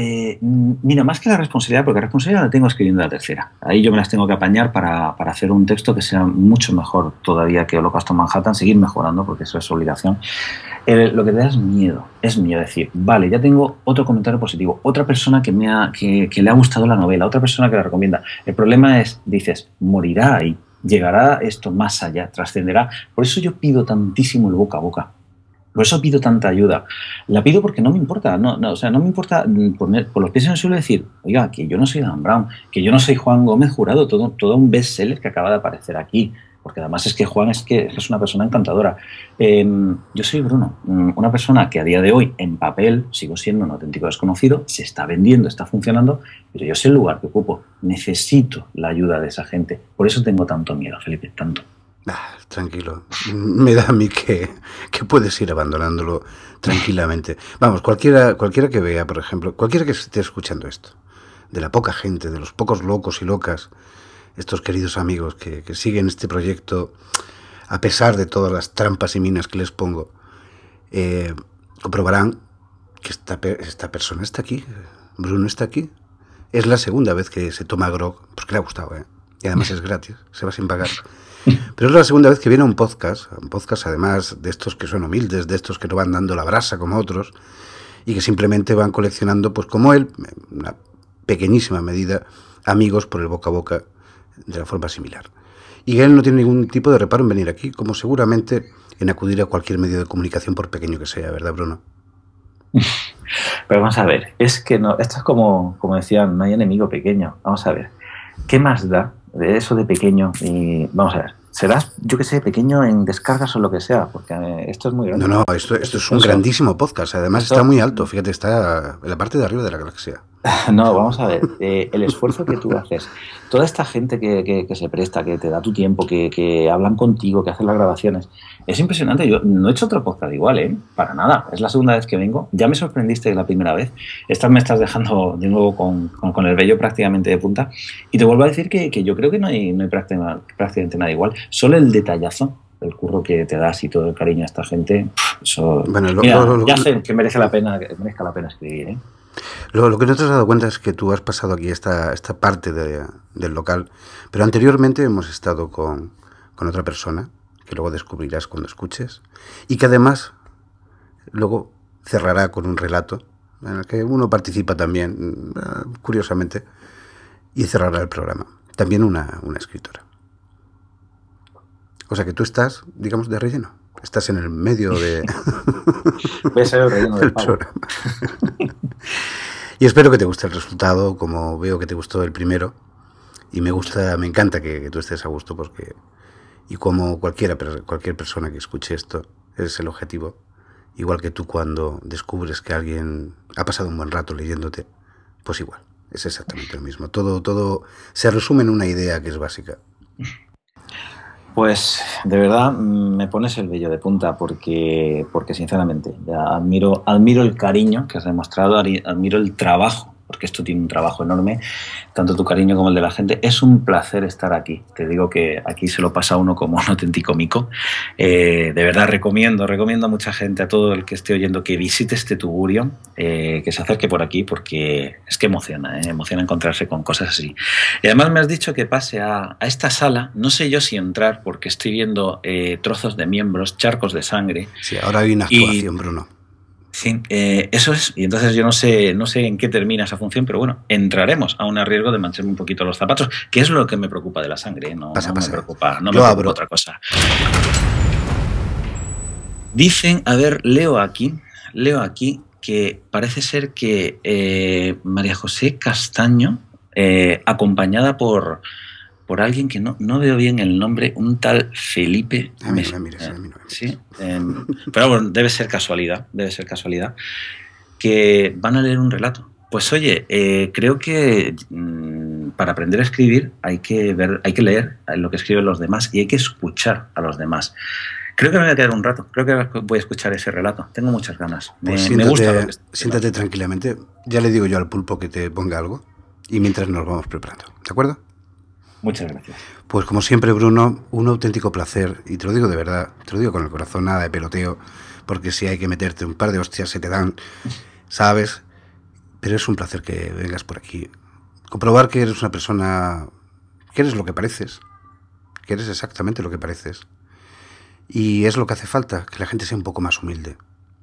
Mira, más que la responsabilidad, porque la responsabilidad la tengo escribiendo la tercera. Ahí yo me las tengo que apañar para hacer un texto que sea mucho mejor todavía que Holocausto Manhattan, seguir mejorando, porque eso es obligación. Lo que te da es miedo decir, vale, ya tengo otro comentario positivo, otra persona que le ha gustado la novela, otra persona que la recomienda. El problema es, dices, morirá ahí, llegará esto más allá, trascenderá. Por eso yo pido tantísimo el boca a boca. Por eso pido tanta ayuda. La pido porque no me importa. No me importa poner por los pies en el suelo y decir, oiga, que yo no soy Dan Brown, que yo no soy Juan Gómez Jurado, todo un bestseller que acaba de aparecer aquí. Porque además es que Juan es una persona encantadora. Yo soy Bruno, una persona que a día de hoy, en papel, sigo siendo un auténtico desconocido, se está vendiendo, está funcionando, pero yo sé el lugar que ocupo. Necesito la ayuda de esa gente. Por eso tengo tanto miedo, Felipe, tanto. Tranquilo, me da a mí que puedes ir abandonándolo tranquilamente. Vamos, cualquiera que vea, por ejemplo, cualquiera que esté escuchando esto, de la poca gente, de los pocos locos y locas, estos queridos amigos que siguen este proyecto a pesar de todas las trampas y minas que les pongo, comprobarán que esta persona está aquí, Bruno está aquí. Es la segunda vez que se toma grog, porque le ha gustado, y además es gratis, se va sin pagar. Pero es la segunda vez que viene a un podcast además de estos que son humildes, de estos que no van dando la brasa como otros y que simplemente van coleccionando, pues como él, en una pequeñísima medida, amigos por el boca a boca de la forma similar. Y él no tiene ningún tipo de reparo en venir aquí, como seguramente en acudir a cualquier medio de comunicación por pequeño que sea, ¿verdad, Bruno? Pero vamos a ver, es que no, esto es como decían, no hay enemigo pequeño. Vamos a ver, ¿qué más da de eso de pequeño? Y vamos a ver, serás, yo que sé, pequeño en descargas o lo que sea, porque esto es muy grande. No, esto es un grandísimo podcast. Además está muy alto, fíjate, está en la parte de arriba de la galaxia. No, vamos a ver, el esfuerzo que tú haces, toda esta gente que se presta, que te da tu tiempo, que hablan contigo, que hacen las grabaciones, es impresionante. Yo no he hecho otro podcast igual, para nada. Es la segunda vez que vengo. Ya me sorprendiste la primera vez. Esta me estás dejando de nuevo con el vello prácticamente de punta. Y te vuelvo a decir que yo creo que no hay prácticamente nada igual. Solo el detallazo, el curro que te das y todo el cariño a esta gente, eso bueno, ya hace que merezca la pena escribir, Lo que no te has dado cuenta es que tú has pasado aquí esta parte del local, pero anteriormente hemos estado con otra persona, que luego descubrirás cuando escuches, y que además luego cerrará con un relato en el que uno participa también, curiosamente, y cerrará el programa. También una escritora. O sea que tú estás, digamos, de relleno. Estás en el medio de... Voy a ser el relleno del programa. Y espero que te guste el resultado, como veo que te gustó el primero. Y me encanta que tú estés a gusto, porque... Y como cualquier persona que escuche esto, es el objetivo. Igual que tú cuando descubres que alguien ha pasado un buen rato leyéndote, pues igual, es exactamente lo mismo. Todo se resume en una idea que es básica. Pues de verdad me pones el vello de punta porque sinceramente ya admiro el cariño que has demostrado, admiro el trabajo, porque esto tiene un trabajo enorme, tanto tu cariño como el de la gente. Es un placer estar aquí. Te digo que aquí se lo pasa uno como un auténtico mico. De verdad recomiendo a mucha gente, a todo el que esté oyendo, que visite este tugurio, que se acerque por aquí, porque es que emociona encontrarse con cosas así. Y además me has dicho que pase a esta sala. No sé yo si entrar, porque estoy viendo trozos de miembros, charcos de sangre. Sí, ahora hay una actuación, Bruno. Sí, eso es. Y entonces yo no sé en qué termina esa función, pero bueno, entraremos a un riesgo de mancharme un poquito los zapatos, que es lo que me preocupa de la sangre. No me preocupa otra cosa. Dicen, a ver, leo aquí que parece ser que María José Castaño, acompañada por alguien que no veo bien el nombre, un tal Felipe. Sí, pero bueno, debe ser casualidad, que van a leer un relato. Pues oye, creo que para aprender a escribir hay que leer lo que escriben los demás y hay que escuchar a los demás. Creo que me voy a quedar un rato, creo que voy a escuchar ese relato. Tengo muchas ganas. Pues me gusta. Siéntate tranquilamente. Ya le digo yo al pulpo que te ponga algo y mientras nos vamos preparando. ¿De acuerdo? Muchas gracias. Pues como siempre, Bruno, un auténtico placer, y te lo digo de verdad, te lo digo con el corazón, nada de peloteo, porque si hay que meterte un par de hostias se te dan, ¿sabes? Pero es un placer que vengas por aquí. Comprobar que eres una persona, que eres lo que pareces, que eres exactamente lo que pareces. Y es lo que hace falta, que la gente sea un poco más humilde.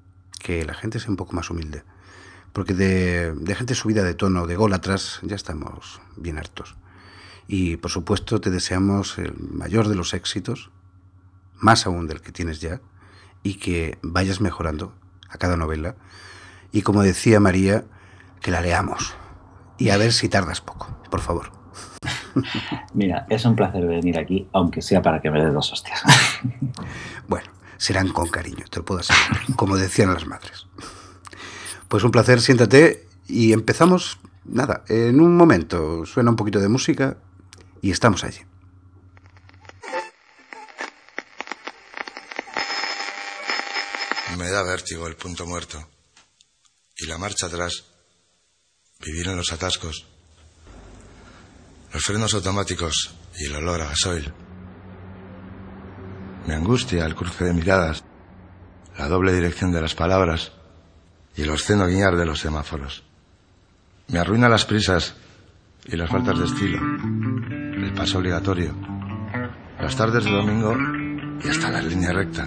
Porque de gente subida de tono, de gólatras, ya estamos bien hartos. Y por supuesto te deseamos el mayor de los éxitos, más aún del que tienes ya, y que vayas mejorando a cada novela. Y como decía María, que la leamos. Y a ver si tardas poco, por favor. Mira, es un placer venir aquí, aunque sea para que me des 2 hostias. Bueno, serán con cariño, te lo puedo asegurar, como decían las madres. Pues un placer, siéntate y empezamos, nada, en un momento. Suena un poquito de música y estamos allí. Me da vértigo el punto muerto y la marcha atrás, vivir en los atascos, los frenos automáticos y el olor a gasoil. Me angustia el cruce de miradas, la doble dirección de las palabras y el obsceno guiñar de los semáforos. Me arruina las prisas y las faltas de estilo, el paso obligatorio, las tardes de domingo y hasta la línea recta.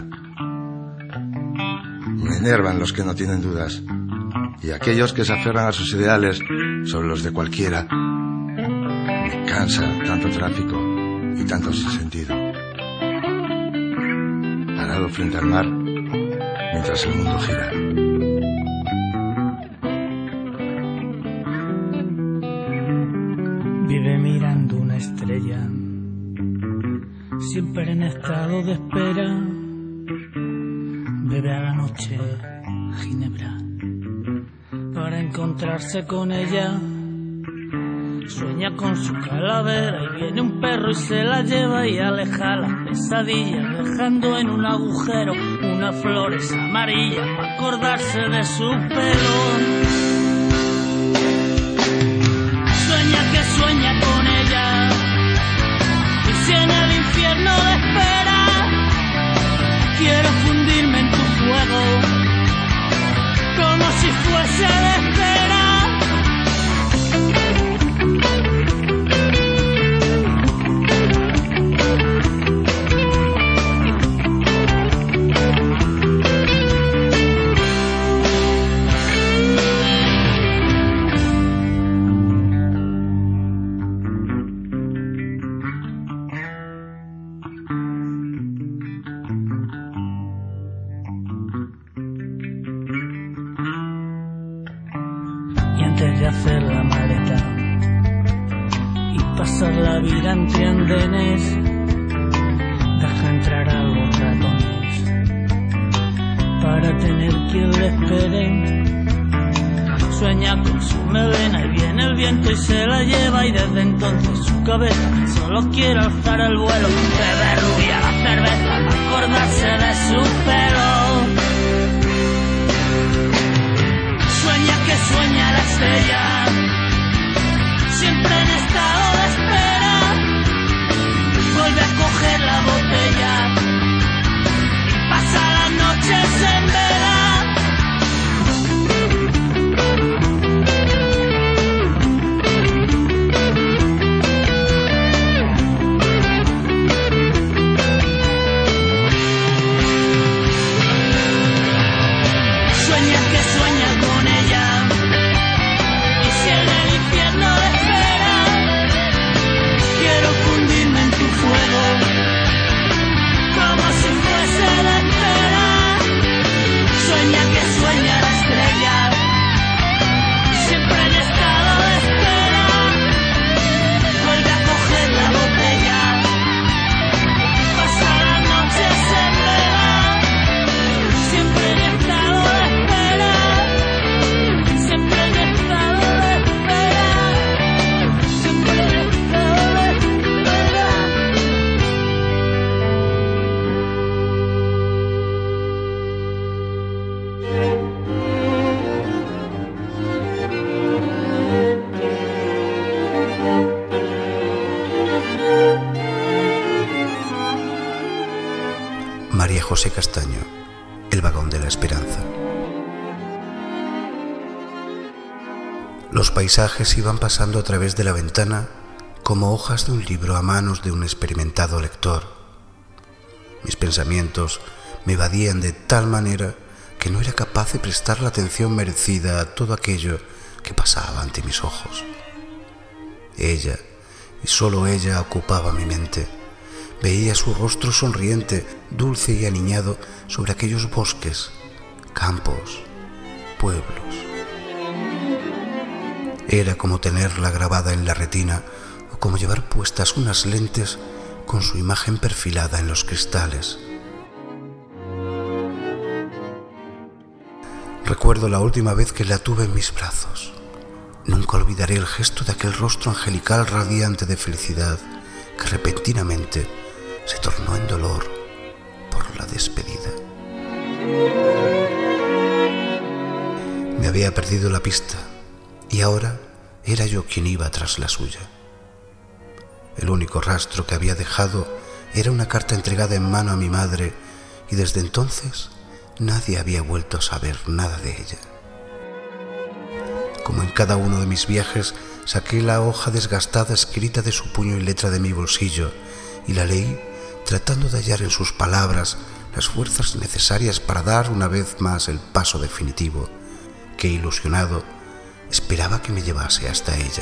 Me enervan los que no tienen dudas y aquellos que se aferran a sus ideales sobre los de cualquiera. Me cansa tanto tráfico y tanto sinsentido. Parado frente al mar mientras el mundo gira. estrella, siempre en estado de espera, bebe a la noche ginebra para encontrarse con ella. Sueña con su calavera y viene un perro y se la lleva y aleja las pesadillas, dejando en un agujero unas flores amarillas para acordarse de su pelo. Sueña que sueña con ella, y si en el infierno le espera, quiero fundirme en tu fuego, como si fuese de espera. De hacer la maleta y pasar la vida entre andenes, deja entrar a los ratones para tener quien le espere. Sueña con su melena y viene el viento y se la lleva, y desde entonces su cabeza solo quiere alzar el vuelo, beber rubia la cerveza para acordarse de su pelo. Sueña que sueña la estrella, siempre en estado de espera, vuelve a coger la botella y pasa las noches en vela. Sueña que sueña con ella, y si en el infierno le espera, quiero fundirme en tu fuego, como si fuese la espera. Sueña que sueña la estrella, siempre en estado de espera, vuelve a coger la botella, pasa las noches en vela, siempre en estado de espera, siempre en estado de espera, siempre en estado de espera. María José Castaño, El vagón de la esperanza. Los paisajes iban pasando a través de la ventana como hojas de un libro a manos de un experimentado lector. Mis pensamientos me evadían de tal manera que no era capaz de prestar la atención merecida a todo aquello que pasaba ante mis ojos. Ella, y solo ella, ocupaba mi mente. Veía su rostro sonriente, dulce y aniñado sobre aquellos bosques, campos, pueblos. Era como tenerla grabada en la retina o como llevar puestas unas lentes con su imagen perfilada en los cristales. Recuerdo la última vez que la tuve en mis brazos. Nunca olvidaré el gesto de aquel rostro angelical radiante de felicidad que repentinamente se tornó en dolor por la despedida. Me había perdido la pista y ahora era yo quien iba tras la suya. El único rastro que había dejado era una carta entregada en mano a mi madre, y desde entonces nadie había vuelto a saber nada de ella. Como en cada uno de mis viajes, saqué la hoja desgastada escrita de su puño y letra de mi bolsillo y la leí, tratando de hallar en sus palabras las fuerzas necesarias para dar una vez más el paso definitivo que, ilusionado, esperaba que me llevase hasta ella.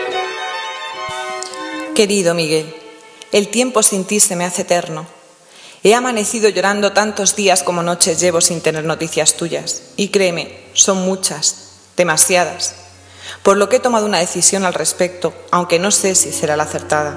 Querido Miguel, el tiempo sin ti se me hace eterno. He amanecido llorando tantos días como noches llevo sin tener noticias tuyas. Y créeme, son muchas, demasiadas. Por lo que he tomado una decisión al respecto, aunque no sé si será la acertada.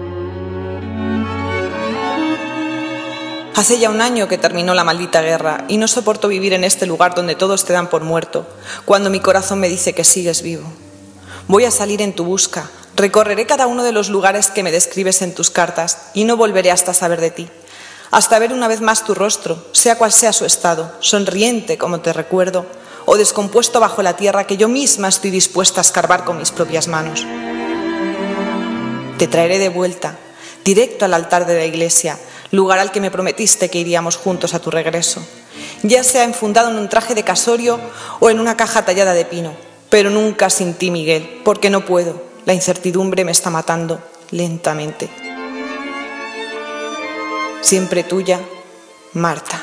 Hace ya un año que terminó la maldita guerra y no soporto vivir en este lugar donde todos te dan por muerto, cuando mi corazón me dice que sigues vivo. Voy a salir en tu busca, recorreré cada uno de los lugares que me describes en tus cartas y no volveré hasta saber de ti, hasta ver una vez más tu rostro, sea cual sea su estado, sonriente como te recuerdo, o descompuesto bajo la tierra que yo misma estoy dispuesta a escarbar con mis propias manos. Te traeré de vuelta, directo al altar de la iglesia, lugar al que me prometiste que iríamos juntos a tu regreso, ya sea enfundado en un traje de casorio o en una caja tallada de pino, pero nunca sin ti, Miguel, porque no puedo, la incertidumbre me está matando lentamente. Siempre tuya, Marta.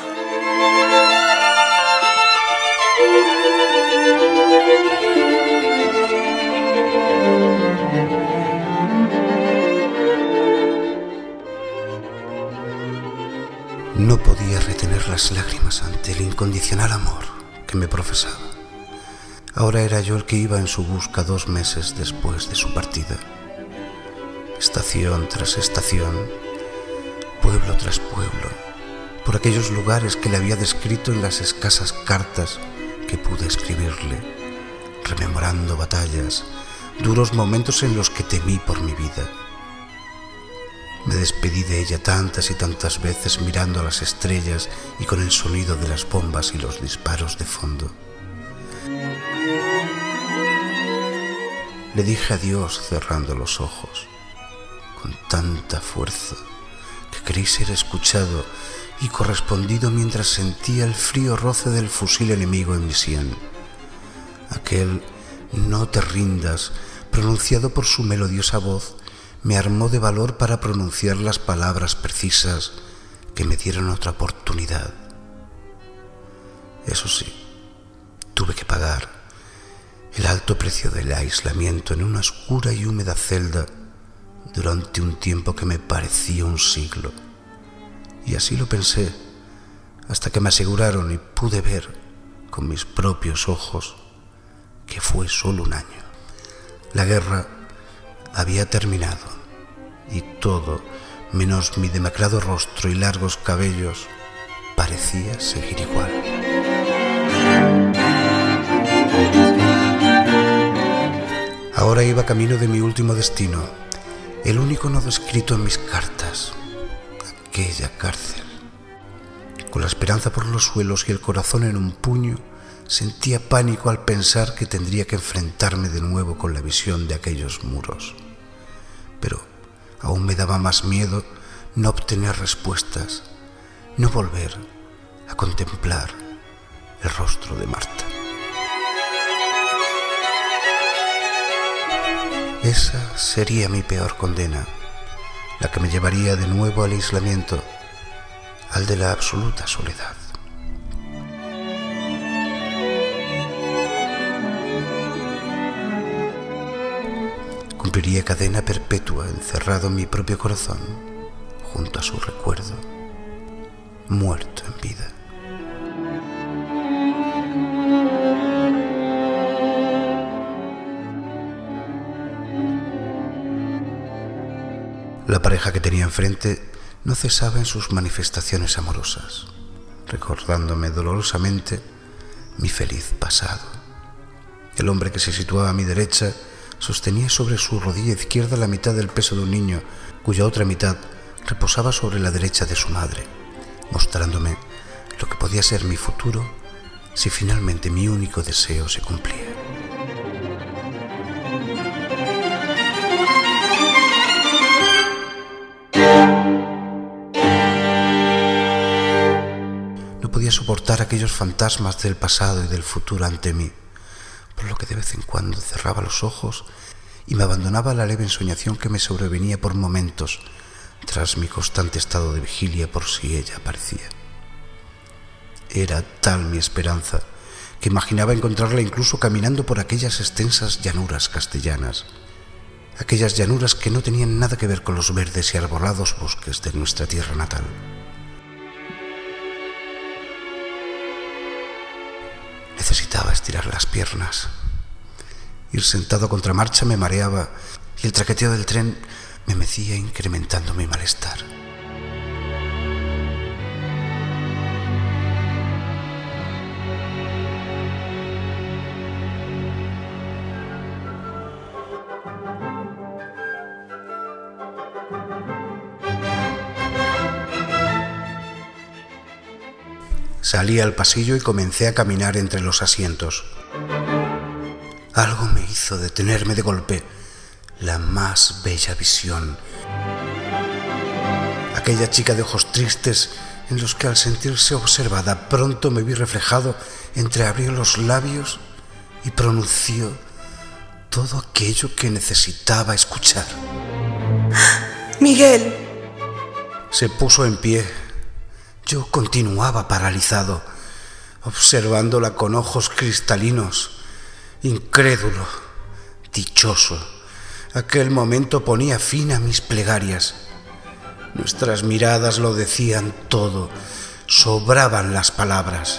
No podía retener las lágrimas ante el incondicional amor que me profesaba. Ahora era yo el que iba en su busca 2 meses después de su partida. Estación tras estación, pueblo tras pueblo, por aquellos lugares que le había descrito en las escasas cartas que pude escribirle, rememorando batallas, duros momentos en los que temí por mi vida. Me despedí de ella tantas y tantas veces mirando a las estrellas y con el sonido de las bombas y los disparos de fondo. Le dije adiós cerrando los ojos, con tanta fuerza que creí ser escuchado y correspondido mientras sentía el frío roce del fusil enemigo en mi sien. Aquel "no te rindas", pronunciado por su melodiosa voz, me armó de valor para pronunciar las palabras precisas que me dieron otra oportunidad. Eso sí, tuve que pagar el alto precio del aislamiento en una oscura y húmeda celda durante un tiempo que me parecía un siglo. Y así lo pensé, hasta que me aseguraron y pude ver con mis propios ojos que fue solo un año. La guerra había terminado y todo, menos mi demacrado rostro y largos cabellos, parecía seguir igual. Ahora iba camino de mi último destino, el único no descrito en mis cartas, aquella cárcel. Con la esperanza por los suelos y el corazón en un puño, sentía pánico al pensar que tendría que enfrentarme de nuevo con la visión de aquellos muros. Pero aún me daba más miedo no obtener respuestas, no volver a contemplar el rostro de Marta. Esa sería mi peor condena, la que me llevaría de nuevo al aislamiento, al de la absoluta soledad. Cumpliría cadena perpetua encerrado en mi propio corazón, junto a su recuerdo, muerto en vida. La pareja que tenía enfrente no cesaba en sus manifestaciones amorosas, recordándome dolorosamente mi feliz pasado. El hombre que se situaba a mi derecha sostenía sobre su rodilla izquierda la mitad del peso de un niño, cuya otra mitad reposaba sobre la derecha de su madre, mostrándome lo que podía ser mi futuro si finalmente mi único deseo se cumplía. No podía soportar aquellos fantasmas del pasado y del futuro ante mí, por lo que de vez en cuando cerraba los ojos y me abandonaba a la leve ensoñación que me sobrevenía por momentos tras mi constante estado de vigilia por si ella aparecía. Era tal mi esperanza que imaginaba encontrarla incluso caminando por aquellas extensas llanuras castellanas, aquellas llanuras que no tenían nada que ver con los verdes y arbolados bosques de nuestra tierra natal. Necesitaba estirar las piernas. Ir sentado a contramarcha me mareaba y el traqueteo del tren me mecía incrementando mi malestar. Salí al pasillo y comencé a caminar entre los asientos. Algo me hizo detenerme de golpe. La más bella visión. Aquella chica de ojos tristes en los que al sentirse observada pronto me vi reflejado, entreabrió los labios y pronunció todo aquello que necesitaba escuchar. ¡Miguel! Se puso en pie. Yo continuaba paralizado, observándola con ojos cristalinos, incrédulo, dichoso. Aquel momento ponía fin a mis plegarias. Nuestras miradas lo decían todo, sobraban las palabras.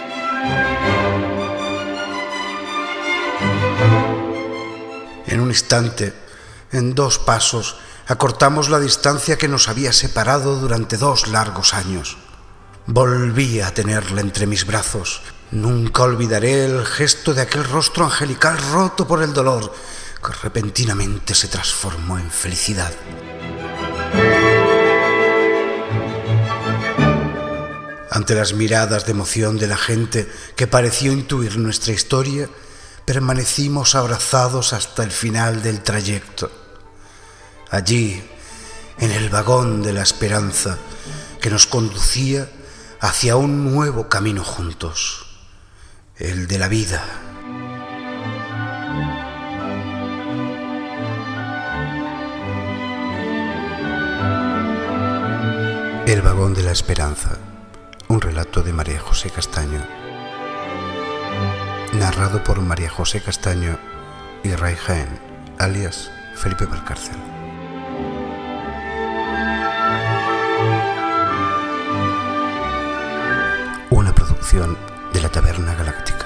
En un instante, en 2 pasos, acortamos la distancia que nos había separado durante 2 largos años. Volví a tenerla entre mis brazos. Nunca olvidaré el gesto de aquel rostro angelical roto por el dolor, que repentinamente se transformó en felicidad. Ante las miradas de emoción de la gente que pareció intuir nuestra historia, permanecimos abrazados hasta el final del trayecto. Allí, en el vagón de la esperanza que nos conducía hacia un nuevo camino juntos, el de la vida. El vagón de la esperanza, un relato de María José Castaño, narrado por María José Castaño y Ray Jaén, alias Felipe Valcárcel. Una producción de la Taberna Galáctica.